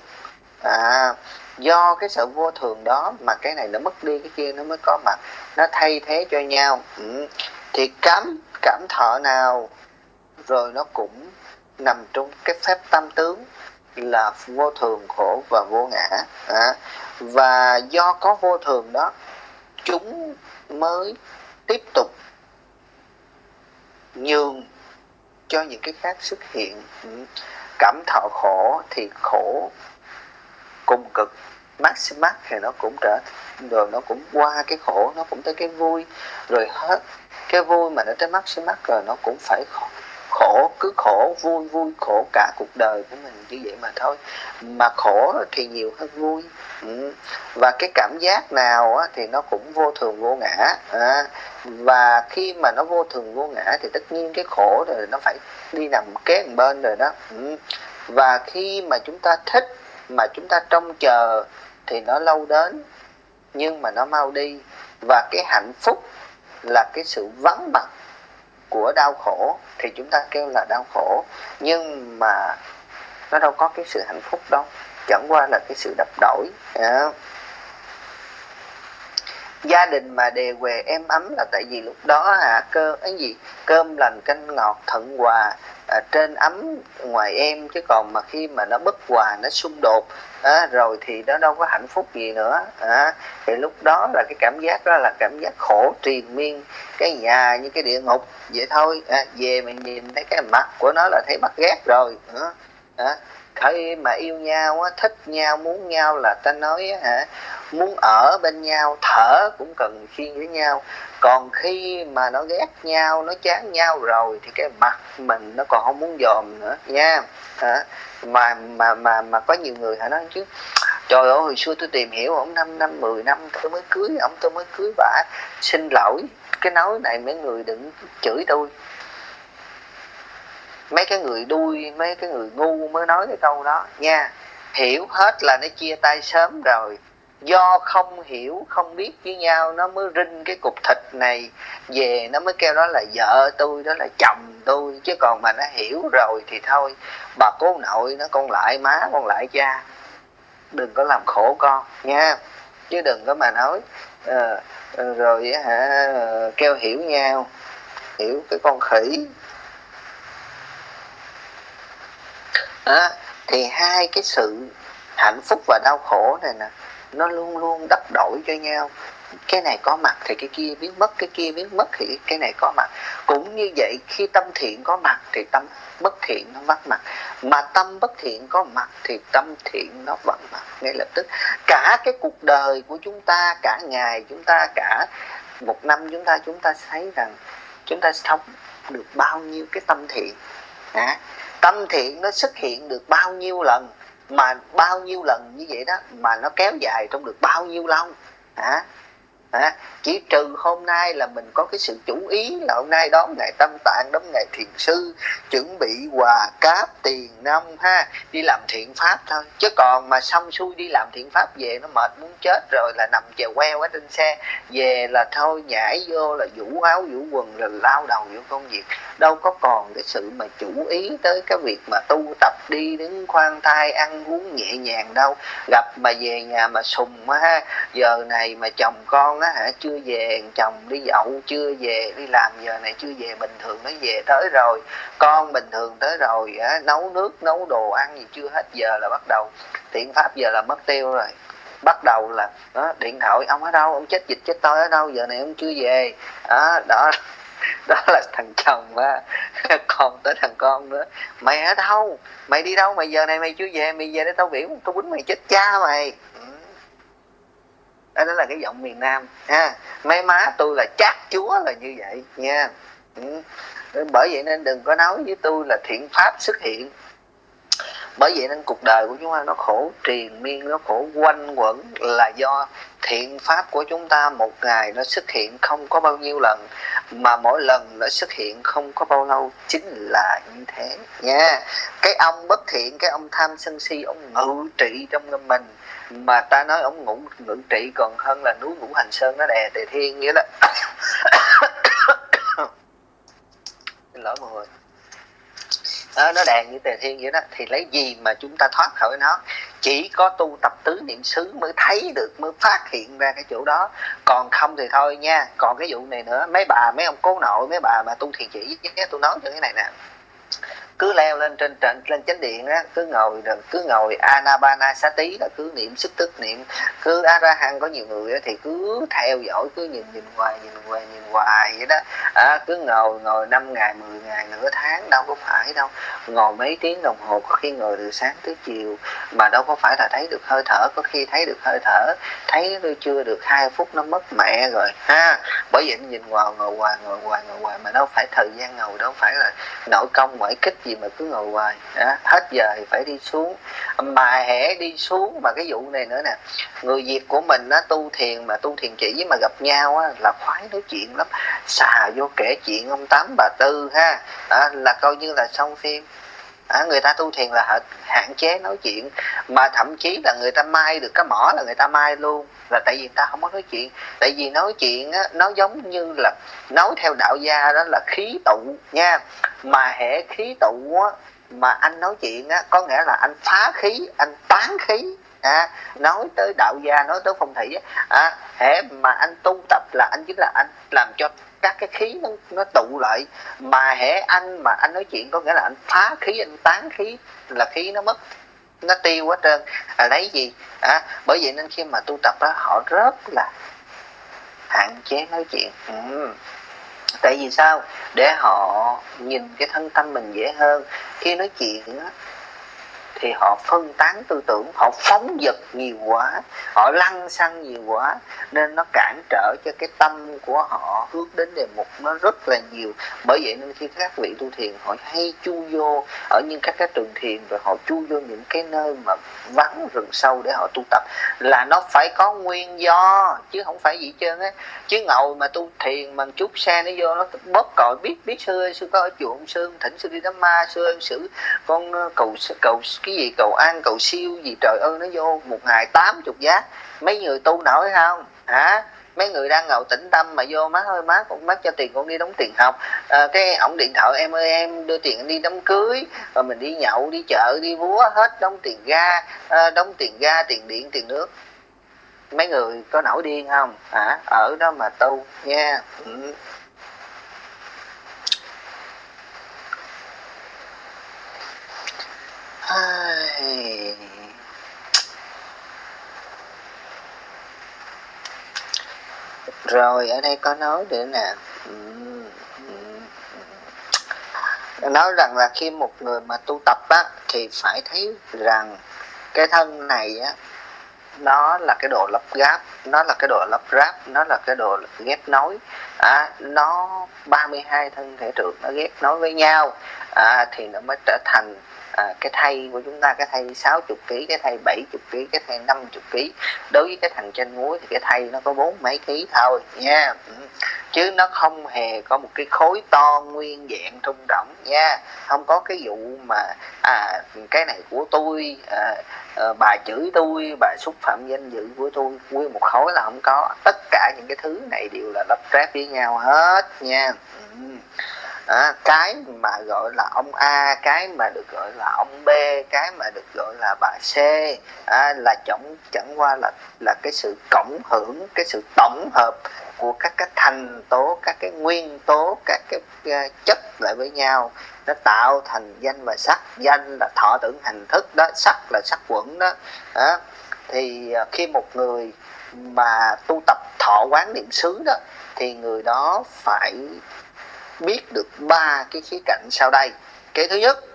Do cái sự vô thường đó mà cái này nó mất đi, cái kia nó mới có mặt, nó thay thế cho nhau. Thì cảm thọ nào rồi nó cũng nằm trong cái phép tam tướng là vô thường, khổ và vô ngã. Và do có vô thường đó, chúng mới tiếp tục nhường cho những cái khác xuất hiện. Cảm thọ khổ thì khổ cùng cực, maximax thì nó cũng trở, rồi nó cũng qua cái khổ, nó cũng tới cái vui, rồi hết cái vui mà nó tới maximax rồi nó cũng phải khổ, cứ khổ vui, vui khổ cả cuộc đời của mình như vậy mà thôi. Mà khổ thì nhiều hơn vui. Và cái cảm giác nào thì nó cũng vô thường vô ngã. Và khi mà nó vô thường vô ngã thì tất nhiên cái khổ rồi nó phải đi nằm kế một bên rồi đó. Và khi mà chúng ta thích, mà chúng ta trông chờ thì nó lâu đến nhưng mà nó mau đi. Và cái hạnh phúc là cái sự vắng mặt của đau khổ thì chúng ta kêu là đau khổ, nhưng mà nó đâu có cái sự hạnh phúc đâu, chẳng qua là cái sự đập đổi. Gia đình mà đề huề êm ấm là tại vì lúc đó cơm lành canh ngọt thuận hòa, trên ấm ngoài êm. Chứ còn mà khi mà nó bất hòa, nó xung đột rồi thì nó đâu có hạnh phúc gì nữa. Thì lúc đó là cái cảm giác đó là cảm giác khổ triền miên, cái nhà như cái địa ngục vậy thôi. Về mình nhìn thấy cái mặt của nó là thấy bắt ghét rồi. Khi mà yêu nhau, thích nhau, muốn nhau là ta nói muốn ở bên nhau, thở cũng cần khiêng với nhau. Còn khi mà nó ghét nhau, nó chán nhau rồi thì cái mặt mình nó còn không muốn dòm nữa nha. Mà có nhiều người họ nói chứ trời ơi, hồi xưa tôi tìm hiểu ổng 5 năm 10 năm tôi mới cưới ổng, tôi mới cưới bả. Xin lỗi, cái nói này mấy người đừng chửi tôi. Mấy cái người đuôi, mấy cái người ngu mới nói cái câu đó nha. Hiểu hết là nó chia tay sớm rồi. Do không hiểu, không biết với nhau, nó mới rinh cái cục thịt này về, nó mới kêu đó là vợ tôi, đó là chồng tôi. Chứ còn mà nó hiểu rồi thì thôi, bà cố nội nó con lại má, con lại cha, đừng có làm khổ con nha. Chứ đừng có mà nói rồi kêu hiểu nhau, hiểu cái con khỉ. Thì hai cái sự hạnh phúc và đau khổ này nè, nó luôn luôn đắp đổi cho nhau. Cái này có mặt thì cái kia biến mất, cái kia biến mất thì cái này có mặt. Cũng như vậy, khi tâm thiện có mặt thì tâm bất thiện nó vắng mặt, mà tâm bất thiện có mặt thì tâm thiện nó vắng mặt ngay lập tức. Cả cái cuộc đời của chúng ta, cả ngày chúng ta, cả một năm chúng ta thấy rằng chúng ta sống được bao nhiêu cái tâm thiện. Tâm thiện nó xuất hiện được bao nhiêu lần, mà bao nhiêu lần như vậy đó mà nó kéo dài trong được bao nhiêu lâu. Chỉ trừ hôm nay là mình có cái sự chủ ý là hôm nay đón ngày Tâm Tạng, đón ngày thiền sư, chuẩn bị quà cáp tiền nông đi làm thiện pháp thôi. Chứ còn mà xong xuôi đi làm thiện pháp về nó mệt muốn chết rồi, là nằm chèo queo ở trên xe về là thôi, nhảy vô là vũ áo vũ quần là lao đầu vô công việc. Đâu có còn cái sự mà chủ ý tới cái việc mà tu tập, đi đứng khoan thai, ăn uống nhẹ nhàng đâu. Gặp mà về nhà mà sùng giờ này mà chồng con chưa về, chồng đi dậu chưa về, đi làm giờ này chưa về, bình thường nó về tới rồi, con bình thường tới rồi, nấu nước nấu đồ ăn gì chưa hết, giờ là bắt đầu thiện pháp, giờ là mất tiêu rồi. bắt đầu là điện thoại, ông ở đâu, ông chết dịch chết tôi ở đâu, giờ này ông chưa về. Đó đó là thằng chồng á. Còn tới thằng con nữa, mày ở đâu, mày đi đâu, mày giờ này mày chưa về, mày về để tao biểu tao quýnh mày chết cha mày. Đó là cái giọng miền Nam ha. Mấy má tôi là chát chúa là như vậy nha. Bởi vậy nên đừng có nói với tôi là thiện pháp xuất hiện. Bởi vậy nên cuộc đời của chúng ta nó khổ triền miên, nó khổ quanh quẩn là do thiện pháp của chúng ta một ngày nó xuất hiện không có bao nhiêu lần, mà mỗi lần nó xuất hiện không có bao lâu, chính là như thế nha. Cái ông bất thiện, cái ông tham sân si, ông ngự trị trong mình, mà ta nói ông ngự trị còn hơn là núi Ngũ Hành Sơn nó đè Tề Thiên, nghĩa là xin lỗi mọi người, nó đàn như Tề Thiên vậy đó. Thì lấy gì mà chúng ta thoát khỏi nó? Chỉ có tu tập tứ niệm xứ mới thấy được, mới phát hiện ra cái chỗ đó. Còn không thì thôi nha. Còn cái vụ này nữa, mấy bà, mấy ông cố nội, mấy bà mà tu thiền chỉ, tôi nói cho cái này nè, cứ leo lên trên chánh điện á, cứ ngồi Anapanasati là cứ niệm sức tức niệm, cứ A-ra-hăng. Có nhiều người á thì cứ theo dõi, cứ nhìn hoài vậy đó. Cứ ngồi 5 ngày 10 ngày nửa tháng, đâu có phải đâu. Ngồi mấy tiếng đồng hồ, có khi ngồi từ sáng tới chiều, mà đâu có phải là thấy được hơi thở. Có khi thấy được hơi thở, thấy nó chưa được 2 phút nó mất mẹ rồi ha. Bởi vậy nhìn ngồi hoài mà đâu phải thời gian ngồi, đâu phải là nội công ngoại kích gì mà cứ ngồi hoài. Hết giờ thì phải đi xuống, mà hễ đi xuống. Mà cái vụ này nữa nè, người Việt của mình á, tu thiền mà tu thiền chỉ mà gặp nhau á là khoái nói chuyện lắm, xà vô kể chuyện ông Tám bà Tư ha, là coi như là xong phim. Người ta tu thiền là hạn chế nói chuyện, mà thậm chí là người ta mai được cái mỏ là người ta mai luôn, là tại vì người ta không có nói chuyện. Tại vì nói chuyện á, nó giống như là nói theo đạo gia đó là khí tụ nha. Mà hễ khí tụ á, mà anh nói chuyện á, có nghĩa là anh phá khí, anh tán khí. Nói tới đạo gia, nói tới phong thủy á, hễ mà anh tu tập là anh chính là anh làm cho các cái khí nó tụ lại. Mà hễ anh mà anh nói chuyện có nghĩa là anh phá khí, anh tán khí, là khí nó mất, nó tiêu hết trơn. Lấy gì? Bởi vậy nên khi mà tu tập đó, họ rất là hạn chế nói chuyện. Tại vì sao? Để họ nhìn cái thân tâm mình dễ hơn. Khi nói chuyện á, thì họ phân tán tư tưởng, họ phóng dật nhiều quá, họ lăng xăng nhiều quá, nên nó cản trở cho cái tâm của họ hướng đến đề mục nó rất là nhiều. Bởi vậy nên khi các vị tu thiền họ hay chu vô ở những các cái trường thiền, rồi họ chu vô những cái nơi mà vắng rừng sâu để họ tu tập, là nó phải có nguyên do, chứ không phải gì hết trơn á. Chứ ngồi mà tu thiền mà chút xe nó vô nó bóp còi, biết xưa có ở chùa ông Sương thỉnh sư đi đám ma, xưa em xử con cầu cái gì, cầu an cầu siêu gì, trời ơi, nó vô một ngày 80 giá. Mấy người tu nổi không mấy người đang ngồi tĩnh tâm mà vô, má ơi má, con mất cho tiền con đi đóng tiền học. Cái ổng điện thoại, em ơi em đưa tiền đi đám cưới, rồi mình đi nhậu, đi chợ, đi búa, hết đóng tiền ga, tiền điện, tiền nước. Mấy người có nổi điên không ở đó mà tu nha. Rồi ở đây có nói nữa nè, nói rằng là khi một người mà tu tập á, thì phải thấy rằng cái thân này á, nó là cái đồ lắp ráp, nó là cái đồ lắp ráp, nó là cái đồ ghép nối. Nó 32 thân thể trượt nó ghép nối với nhau, thì nó mới trở thành cái thây của chúng ta, cái thây 60 kg, cái thây 70 kg, cái thây 50 kg. Đối với cái thằng trên muối thì cái thây nó có 40 mấy ký thôi nha. Chứ nó không hề có một cái khối to nguyên vẹn trung rộng nha. Không có cái vụ mà cái này của tôi, bà chửi tôi, bà xúc phạm danh dự của tôi, nguyên một khối là không có. Tất cả những cái thứ này đều là lắp ráp với nhau hết nha. Cái mà gọi là ông A, cái mà được gọi là ông B, cái mà được gọi là bà C, là chẳng qua là cái sự cộng hưởng, cái sự tổng hợp của các cái thành tố, các cái nguyên tố, các cái chất lại với nhau, nó tạo thành danh và sắc. Danh là thọ tưởng hành thức đó, sắc là sắc quẩn đó. thì khi một người mà tu tập thọ quán niệm xứ đó thì người đó phải biết được 3 cái khía cạnh sau đây. Cái thứ nhất,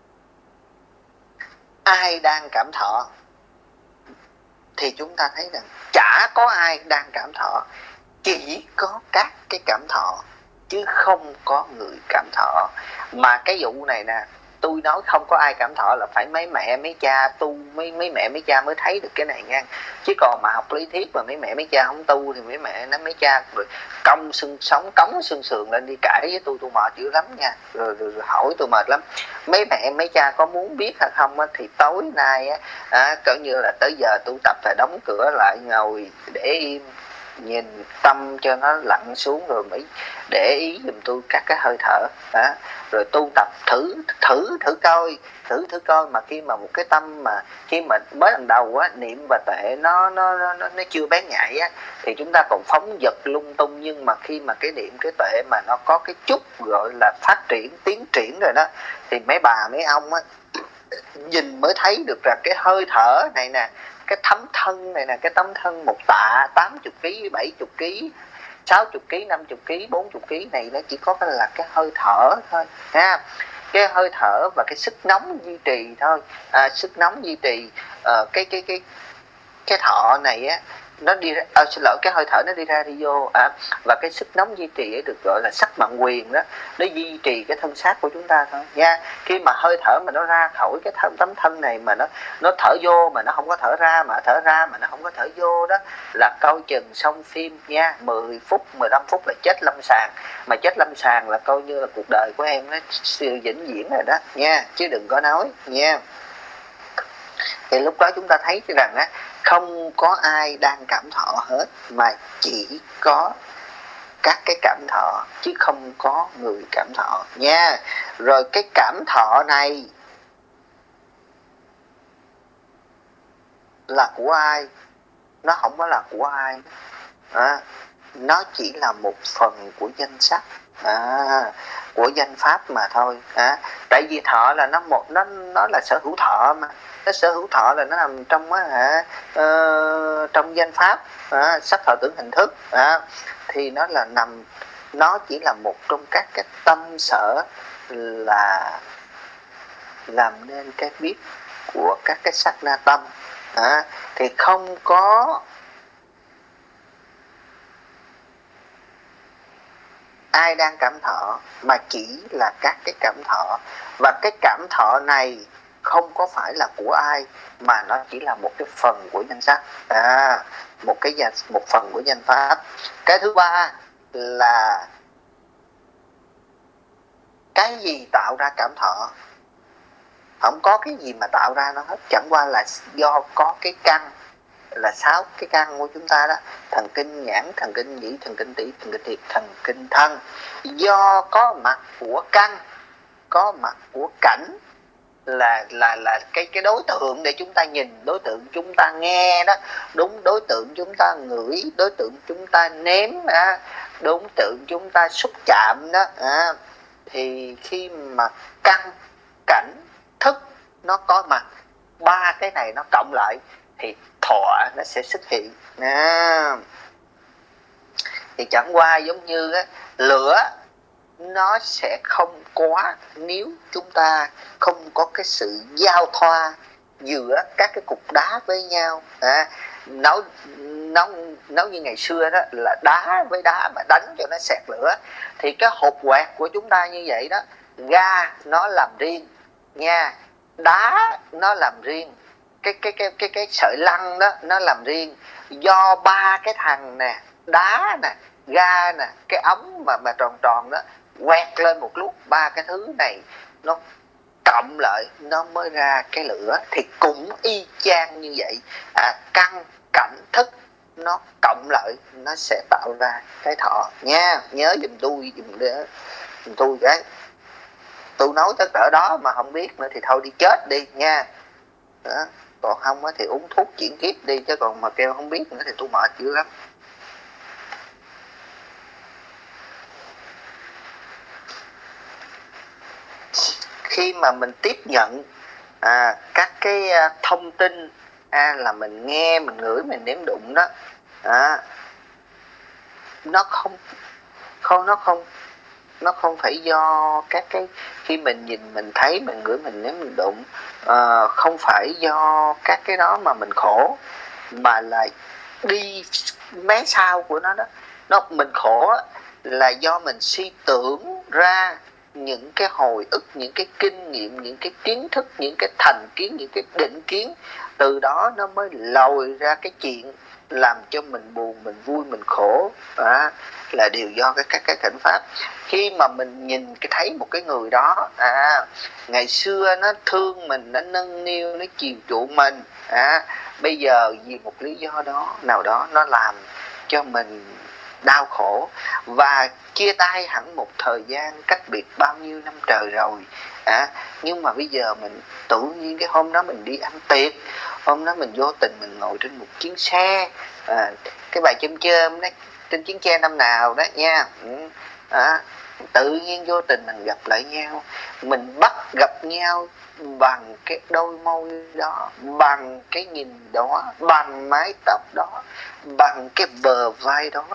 ai đang cảm thọ, thì chúng ta thấy rằng chả có ai đang cảm thọ, chỉ có các cái cảm thọ chứ không có người cảm thọ. Mà cái vụ này nè, tôi nói không có ai cảm thọ là phải mấy mẹ mấy cha tu, mấy mẹ mấy cha mới thấy được cái này nha. Chứ còn mà học lý thuyết mà mấy mẹ mấy cha không tu thì mấy mẹ nó mấy cha rồi cong xương sống cống xương sườn lên đi cãi với tôi mệt dữ lắm nha. Rồi hỏi tôi mệt lắm. Mấy mẹ mấy cha có muốn biết hay không á, thì tối nay á, cỡ như là tới giờ tu tập phải đóng cửa lại, ngồi để im, nhìn tâm cho nó lặn xuống rồi mới để ý giùm tôi các cái hơi thở đó. Rồi tu tập thử coi mà khi mà một cái tâm mà khi mà mới lần đầu á, niệm và tuệ nó chưa bén nhạy á, thì chúng ta còn phóng dật lung tung. Nhưng mà khi mà cái niệm cái tuệ mà nó có cái chút gọi là phát triển tiến triển rồi đó, thì mấy bà mấy ông á nhìn mới thấy được rằng cái hơi thở này nè, cái thấm thân này nè, cái tấm thân một tạ 80 kg, 70 kg, 60 kg, 50 kg, 40 kg này nó chỉ có là cái hơi thở thôi ha. Cái hơi thở và cái sức nóng duy trì thôi. Sức nóng duy trì cái thọ này á, nó đi xin lỗi, cái hơi thở nó đi ra đi vô và cái sức nóng duy trì ấy được gọi là sắc mạng quyền đó, nó duy trì cái thân xác của chúng ta thôi nha. Khi mà hơi thở mà nó ra khỏi cái tấm thân này mà nó thở vô mà nó không có thở ra, mà thở ra mà nó không có thở vô đó, là coi chừng xong phim nha. 10 phút 15 phút là chết lâm sàng. Mà chết lâm sàng là coi như là cuộc đời của em nó vĩnh viễn rồi đó nha, chứ đừng có nói nha. Thì lúc đó chúng ta thấy rằng á, không có ai đang cảm thọ hết, mà chỉ có các cái cảm thọ chứ không có người cảm thọ nha. Rồi cái cảm thọ này là của ai? Nó không có là của ai, nó chỉ là một phần của danh sắc, của danh pháp mà thôi. Tại vì thọ là nó là sở hữu thọ mà. Nó sở hữu thọ là nó nằm trong trong danh pháp, sắc thọ tưởng hành thức, thì nó là nó chỉ là một trong các cái tâm sở là làm nên cái biết của các cái sát na tâm. Thì không có ai đang cảm thọ, mà chỉ là các cái cảm thọ. Và cái cảm thọ này không có phải là của ai, mà nó chỉ là một cái phần của danh sắc, một phần của danh pháp. Cái thứ ba là cái gì tạo ra cảm thọ? Không có cái gì mà tạo ra nó hết, chẳng qua là do có cái căn, là 6 cái căn của chúng ta đó: thần kinh nhãn, thần kinh nhĩ, thần kinh tỷ, thần kinh thiệt, thần kinh thân. Do có mặt của căn, có mặt của cảnh, là cái đối tượng để chúng ta nhìn, đối tượng chúng ta nghe đó, đúng đối tượng chúng ta ngửi, đối tượng chúng ta nếm, đối tượng chúng ta xúc chạm đó. Thì khi mà căn, cảnh, thức nó có mặt, 3 cái này nó cộng lại thì thọ nó sẽ xuất hiện. Thì chẳng qua giống như lửa nó sẽ không quá nếu chúng ta không có cái sự giao thoa giữa các cái cục đá với nhau. Nói như ngày xưa đó là đá với đá mà đánh cho nó xẹt lửa, thì cái hột quẹt của chúng ta như vậy đó, ga nó làm riêng nha, đá nó làm riêng, cái sợi lăn đó nó làm riêng. Do 3 cái thằng nè, đá nè, ga nè, cái ống mà tròn tròn đó quẹt lên một lúc, 3 cái thứ này nó cộng lại nó mới ra cái lửa. Thì cũng y chang như vậy, căn, cảnh, thức nó cộng lại nó sẽ tạo ra cái thọ nha. Nhớ giùm tôi cái tôi nói tới cỡ đó mà không biết nữa thì thôi đi chết đi nha. Đó. Còn không thì uống thuốc chuyển kiếp đi, chứ còn mà kêu không biết nữa thì tôi mệt dữ lắm. Khi mà mình tiếp nhận các cái thông tin là mình nghe, mình ngửi, mình nếm đụng đó, nó không phải do các cái khi mình nhìn, mình thấy, mình ngửi, mình nếm, mình đụng, không phải do các cái đó mà mình khổ, mà là đi mé sau của nó đó. Mình khổ là do mình suy tưởng ra những cái hồi ức, những cái kinh nghiệm, những cái kiến thức, những cái thành kiến, những cái định kiến, từ đó nó mới lòi ra cái chuyện làm cho mình buồn, mình vui, mình khổ, là đều do các cái cảnh pháp. Khi mà mình nhìn thấy một cái người đó, ngày xưa nó thương mình, nó nâng niu, nó chiều chuộng mình, bây giờ vì một lý do đó nào đó nó làm cho mình đau khổ, và chia tay hẳn một thời gian, cách biệt bao nhiêu năm trời rồi, nhưng mà bây giờ mình tự nhiên cái hôm đó mình đi ăn tiệc, hôm đó mình vô tình mình ngồi trên một chuyến xe, cái bài chôm chôm đó, trên chuyến xe năm nào đó nha, tự nhiên vô tình mình gặp lại nhau, mình bắt gặp nhau bằng cái đôi môi đó, bằng cái nhìn đó, bằng mái tóc đó, bằng cái bờ vai đó,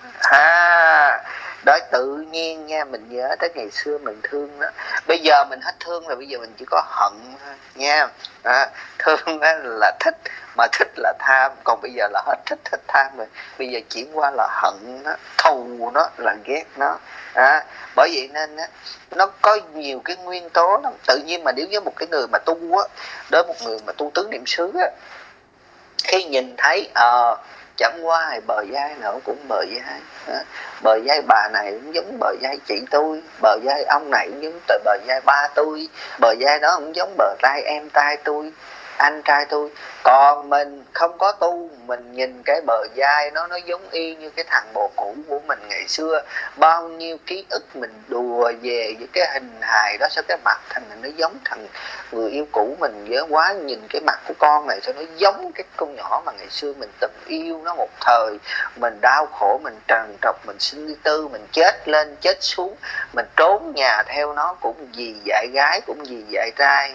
đó tự nhiên nha, mình nhớ tới ngày xưa mình thương đó. Bây giờ mình hết thương rồi, bây giờ mình chỉ có hận thôi nha. Thương là thích, mà thích là tham, còn bây giờ là hết thích, hết tham rồi, bây giờ chuyển qua là hận nó, thù nó, là ghét nó. Bởi vậy nên nó có nhiều cái nguyên tố lắm. Tự nhiên mà nếu với một cái người mà tu á, đối một người mà tu tứ niệm xứ á, khi nhìn thấy chẳng qua bờ vai nào cũng bờ vai, bờ vai bà này cũng giống bờ vai chị tôi, bờ vai ông này cũng giống bờ vai ba tôi, bờ vai đó cũng giống bờ tay em trai tôi, anh trai tôi. Còn mình không có tu, mình nhìn cái bờ vai nó giống y như cái thằng bồ cũ của mình ngày xưa, bao nhiêu ký ức mình đùa về với cái hình hài đó, sao cái mặt thằng này nó giống thằng người yêu cũ mình dễ quá, nhìn cái mặt của con này sao nó giống cái con nhỏ mà ngày xưa mình từng yêu nó một thời, mình đau khổ, mình trằn trọc, mình sinh tư, mình chết lên chết xuống, mình trốn nhà theo nó, cũng vì dạy gái, cũng vì dạy trai.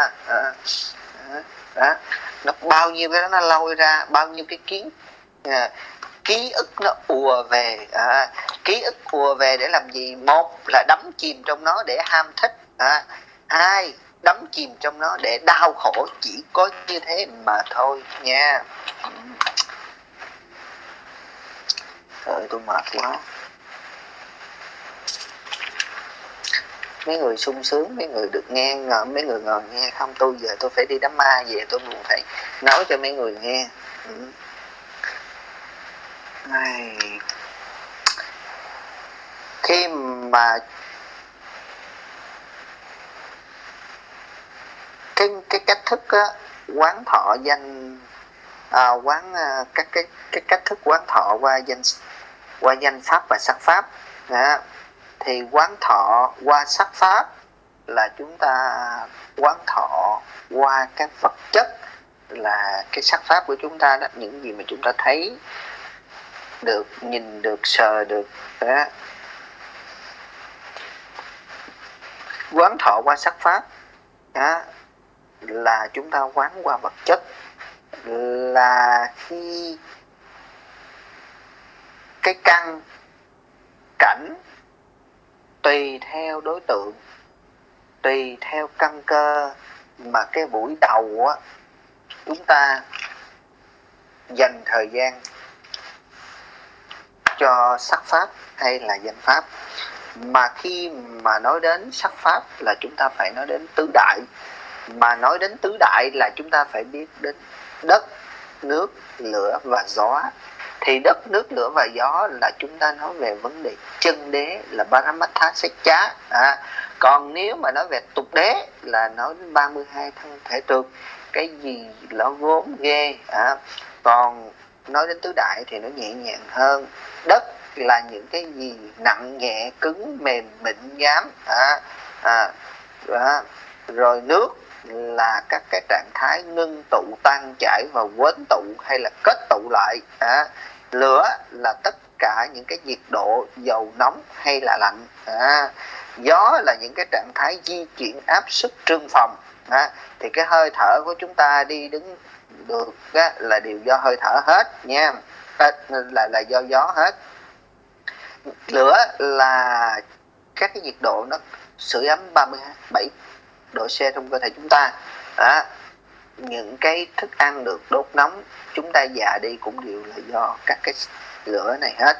Đó, nó bao nhiêu cái đó nó lôi ra, bao nhiêu cái ký ức nó ùa về. Ký ức ùa về để làm gì? Một là đắm chìm trong nó để ham thích, hai đắm chìm trong nó để đau khổ, chỉ có như thế mà thôi nha. Tôi mệt quá. Mấy người sung sướng, mấy người được nghe, mấy người ngồi nghe không. Tôi giờ tôi phải đi đám ma về, tôi buồn phải nói cho mấy người nghe. Khi mà cái cách thức á, quán thọ danh, các cái cách thức quán thọ qua danh pháp và sắc pháp, thì quán thọ qua sắc pháp là chúng ta quán thọ qua các vật chất, là cái sắc pháp của chúng ta đó, những gì mà chúng ta thấy được, nhìn được, sờ được đó. Quán thọ qua sắc pháp đó, là chúng ta quán qua vật chất, là khi cái căn cảnh tùy theo đối tượng, tùy theo căn cơ mà cái buổi đầu á, chúng ta dành thời gian cho sắc pháp hay là danh pháp. Mà khi mà nói đến sắc pháp là chúng ta phải nói đến tứ đại. Mà nói đến tứ đại là chúng ta phải biết đến đất, nước, lửa và gió. Thì đất, nước, lửa và gió là chúng ta nói về vấn đề chân đế, là Paramattha Seccha. Còn nếu mà nói về tục đế là nói đến 32 thân thể trượt, cái gì nó vốn ghê. Còn nói đến tứ đại thì nó nhẹ nhàng hơn. Đất là những cái gì nặng nhẹ, cứng, mềm, mịn, nhám. Rồi nước là các cái trạng thái ngưng tụ, tan chảy và quến tụ hay là kết tụ lại. Lửa là tất cả những cái nhiệt độ dầu nóng hay là lạnh. Gió là những cái trạng thái di chuyển áp suất trương phòng. Thì cái hơi thở của chúng ta đi đứng được là đều do hơi thở hết nha, là do gió hết. Lửa là các cái nhiệt độ nó sưởi ấm 37 độ C trong cơ thể chúng ta. Những cái thức ăn được đốt nóng chúng ta già đi cũng đều là do các cái lửa này hết.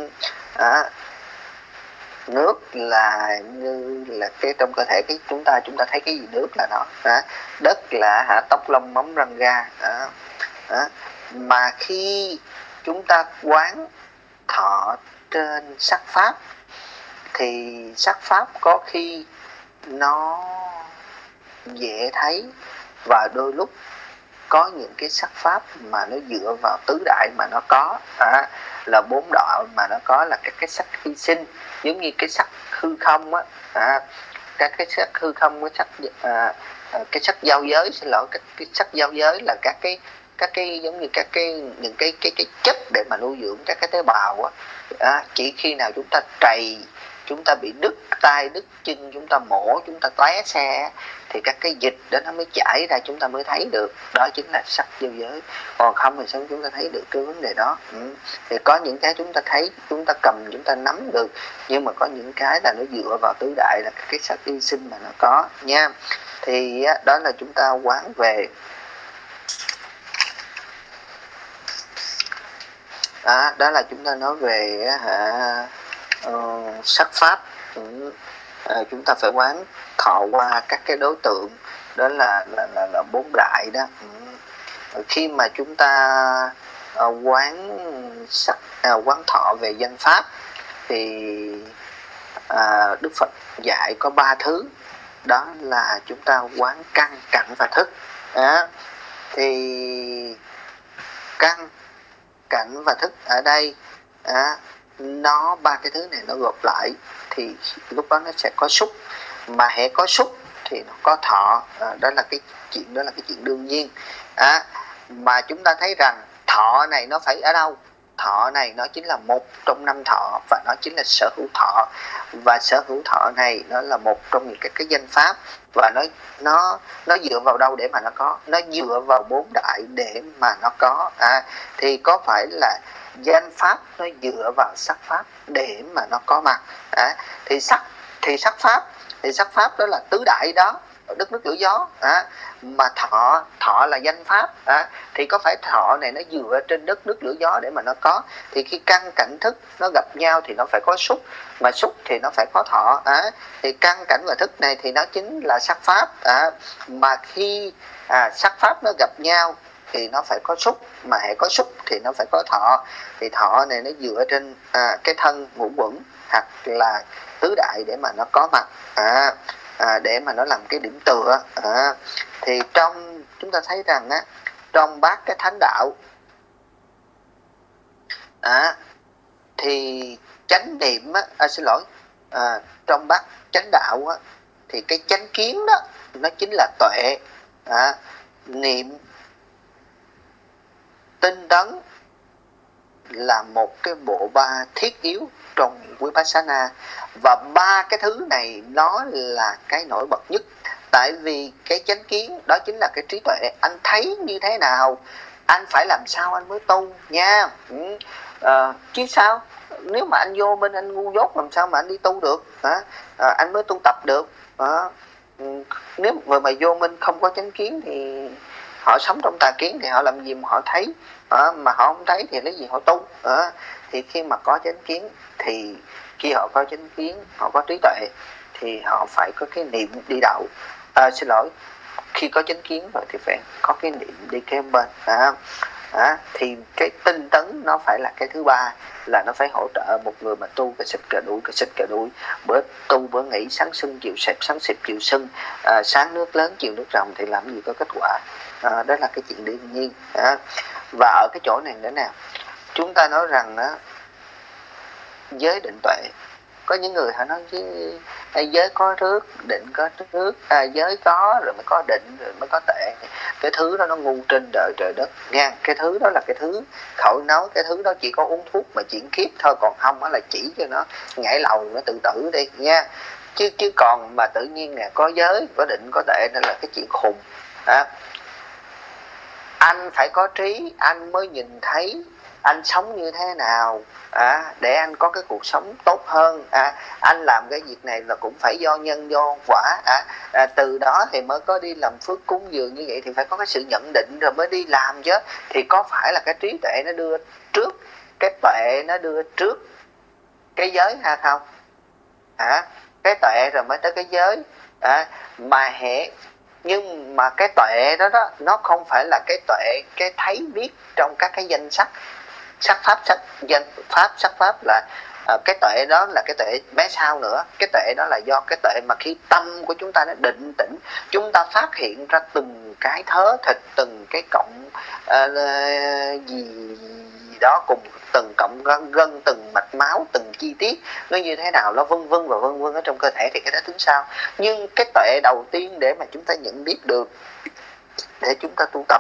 Nước là như là cái trong cơ thể cái chúng ta thấy cái gì nước là nó. Đất là tóc lông móng răng da. Mà khi chúng ta quán thọ trên sắc pháp thì sắc pháp có khi nó dễ thấy, và đôi lúc có những cái sắc pháp mà nó dựa vào tứ đại mà nó có, là bốn đạo mà nó có, là các cái sắc hy sinh, giống như cái sắc hư không các cái sắc hư không, cái sắc giao giới, cái sắc giao giới là các cái giống như các cái những cái chất để mà nuôi dưỡng các cái tế bào chỉ khi nào chúng ta trầy, chúng ta bị đứt tay đứt chân, chúng ta mổ, chúng ta té xe thì các cái dịch đó nó mới chảy ra, chúng ta mới thấy được. Đó chính là sắc giao giới. Còn không thì sao chúng ta thấy được cái vấn đề đó? Thì có những cái chúng ta thấy, chúng ta cầm, chúng ta nắm được, nhưng mà có những cái là nó dựa vào tứ đại, là cái sắc hy sinh mà nó có nha. Thì đó là chúng ta quán về đó là chúng ta nói về sắc pháp. Chúng ta phải quán thọ qua các cái đối tượng, đó là bốn đại đó. Khi mà chúng ta quán quán thọ về danh pháp thì Đức Phật dạy có 3 thứ, đó là chúng ta quán căn, cảnh và thức. Thì căn, cảnh và thức ở đây nó ba cái thứ này nó gộp lại thì lúc đó nó sẽ có xúc, mà hễ có xúc thì nó có thọ. Đó là cái chuyện đương nhiên. Mà chúng ta thấy rằng thọ này nó phải ở đâu? Thọ này nó chính là một trong 5 thọ, và nó chính là sở hữu thọ. Và sở hữu thọ này nó là một trong những cái danh pháp, và nó dựa vào đâu để mà nó có? Nó dựa vào bốn đại để mà nó có. Thì có phải là danh pháp nó dựa vào sắc pháp để mà nó có mặt? Thì sắc pháp đó là tứ đại đó, đất nước lửa gió. Mà thọ là danh pháp. Thì có phải thọ này nó dựa trên đất nước lửa gió để mà nó có? Thì khi căn cảnh thức nó gặp nhau thì nó phải có xúc, mà xúc thì nó phải có thọ. Thì căn cảnh và thức này thì nó chính là sắc pháp. Mà khi sắc pháp nó gặp nhau thì nó phải có xúc, mà hãy có xúc thì nó phải có thọ. Thì thọ này nó dựa trên cái thân ngũ quẩn hoặc là tứ đại để mà nó có mặt, để mà nó làm cái điểm tựa. Thì trong chúng ta thấy rằng trong bát cái thánh đạo thì chánh niệm trong bát chánh đạo thì cái chánh kiến đó nó chính là tuệ. Niệm, tinh tấn là một cái bộ ba thiết yếu trong Vipassana, và ba cái thứ này nó là cái nổi bật nhất. Tại vì cái chánh kiến đó chính là cái trí tuệ, anh thấy như thế nào anh phải làm sao anh mới tu nha. Chứ sao nếu mà anh vô bên anh ngu dốt làm sao mà anh đi tu được? Anh mới tu tập được. Nếu mà vô minh không có chánh kiến thì họ sống trong tà kiến, thì họ làm gì mà họ thấy, mà họ không thấy thì lấy gì họ tu. Thì khi mà có chánh kiến thì khi họ có chánh kiến, họ có trí tuệ thì họ phải có cái niệm đi đầu. Khi có chánh kiến rồi thì phải có cái niệm đi kế bên. Thì cái tinh tấn nó phải là cái thứ ba, là nó phải hỗ trợ một người mà tu cái xịt cà đuổi, bữa tu bữa nghỉ, sáng sưng chiều sẹp, sáng xịt chiều sưng, sáng nước lớn chiều nước ròng thì làm gì có kết quả. Đó là cái chuyện đương nhiên. Và ở cái chỗ này nữa nè, chúng ta nói rằng giới định tuệ Có những người họ nói chứ giới có trước, định có trước, giới có rồi mới có định, rồi mới có tuệ. Cái thứ đó nó ngu trên đời trời đất nha. Cái thứ đó là cái thứ khỏi nói, cái thứ đó chỉ có uống thuốc mà chuyển kiếp thôi, còn không là chỉ cho nó nhảy lầu, nó tự tử đi nha. Chứ còn mà tự nhiên nè, có giới, có định, có tuệ nên là cái chuyện khùng. Anh phải có trí anh mới nhìn thấy anh sống như thế nào, để anh có cái cuộc sống tốt hơn. Anh làm cái việc này là cũng phải do nhân do quả, từ đó thì mới có đi làm phước cúng dường. Như vậy thì phải có cái sự nhận định rồi mới đi làm chứ. Thì có phải là cái trí tuệ nó đưa trước, cái tuệ nó đưa trước cái giới hay không? Cái tuệ rồi mới tới cái giới. Mà hệ nhưng mà cái tuệ đó nó không phải là cái tuệ, cái thấy biết trong các cái danh sắc, sắc pháp, sắc pháp là cái tuệ đó là cái tuệ bé sao nữa. Cái tuệ đó là do cái tuệ mà khi tâm của chúng ta nó định tĩnh, chúng ta phát hiện ra từng cái thớ thịt, từng cái cọng gì đó, cùng từng cọng gân, từng mạch máu, từng chi tiết nó như thế nào, nó vân vân và vân vân ở trong cơ thể, thì cái đó tính sao. Nhưng cái tuệ đầu tiên để mà chúng ta nhận biết được, để chúng ta tu tập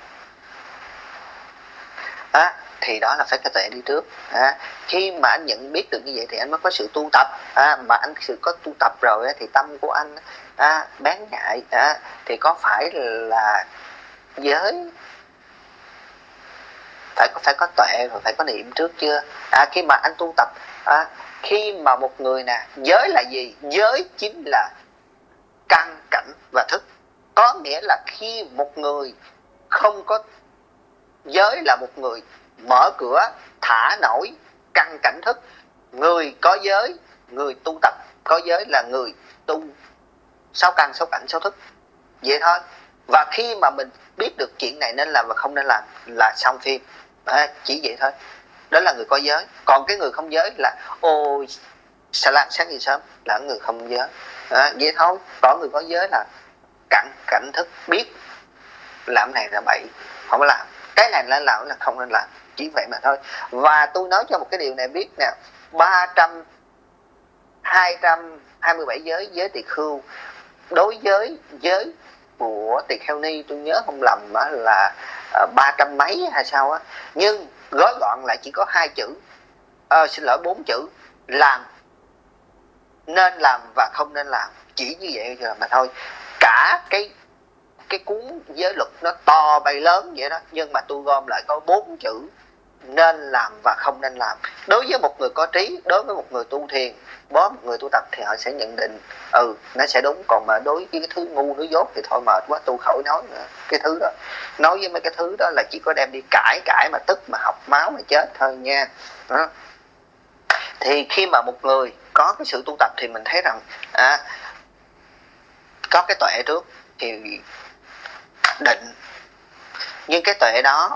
thì đó là phải cái tuệ đi trước. Khi mà anh nhận biết được như vậy thì anh mới có sự tu tập. Mà anh sự có tu tập rồi thì tâm của anh bén nhạy, thì có phải là giới phải có tuệ rồi phải có niệm trước chưa? Khi mà anh tu tập, khi mà một người nè, giới là gì? Giới chính là căn cảnh và thức. Có nghĩa là khi một người không có giới là một người mở cửa thả nổi căn cảnh thức. Người có giới, người tu tập có giới là người tu sáu căn, sáu cảnh, sáu thức, vậy thôi. Và khi mà mình biết được chuyện này nên làm và không nên làm là xong phim. Chỉ vậy thôi. Đó là người có giới. Còn cái người không giới là ôi sáng gì sớm là người không giới. Vậy thôi. Còn người có giới là cảnh thức, biết làm này là bậy, không có làm. Cái này nên làm là không nên làm, chỉ vậy mà thôi. Và tôi nói cho một cái điều này biết nè, 227 giới tỳ khưu. Đối với giới của tỳ kheo ni tôi nhớ không lầm là 300 mấy hay sao á, nhưng gói gọn lại chỉ có 2 chữ, 4 chữ: làm, nên làm và không nên làm. Chỉ như vậy rồi mà thôi. Cả cái cuốn giới luật nó to bay lớn vậy đó, nhưng mà tôi gom lại có 4 chữ: nên làm và không nên làm. Đối với một người có trí, đối với một người tu thiền, đối với một người tu tập thì họ sẽ nhận định nó sẽ đúng. Còn mà đối với cái thứ ngu nó dốt thì thôi mệt quá, tu khỏi nói nữa. Cái thứ đó, nói với mấy cái thứ đó là chỉ có đem đi cãi mà tức mà học máu mà chết thôi nha. Thì khi mà một người có cái sự tu tập thì mình thấy rằng có cái tuệ trước thì định. Nhưng cái tuệ đó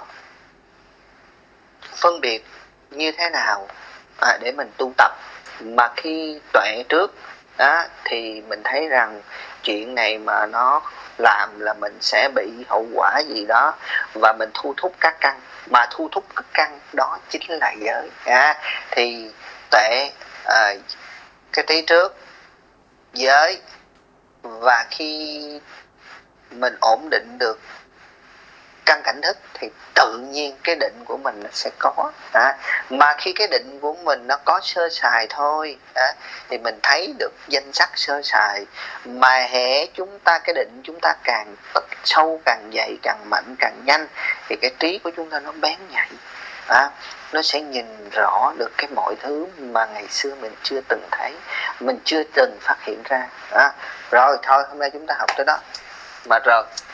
phân biệt như thế nào để mình tu tập. Mà khi tuệ trước thì mình thấy rằng chuyện này mà nó làm là mình sẽ bị hậu quả gì đó, và mình thu thúc các căn. Mà thu thúc các căn đó chính là giới. Thì tuệ cái tí trước giới, và khi mình ổn định được căn cảnh thức thì tự nhiên cái định của mình nó sẽ có. Mà khi cái định của mình nó có sơ sài thôi thì mình thấy được danh sắc sơ sài. Mà hệ chúng ta, cái định chúng ta càng sâu, càng dày, càng mạnh, càng nhanh thì cái trí của chúng ta nó bén nhạy. Nó sẽ nhìn rõ được cái mọi thứ mà ngày xưa mình chưa từng thấy, mình chưa từng phát hiện ra. Rồi thôi, hôm nay chúng ta học tới đó mà rồi.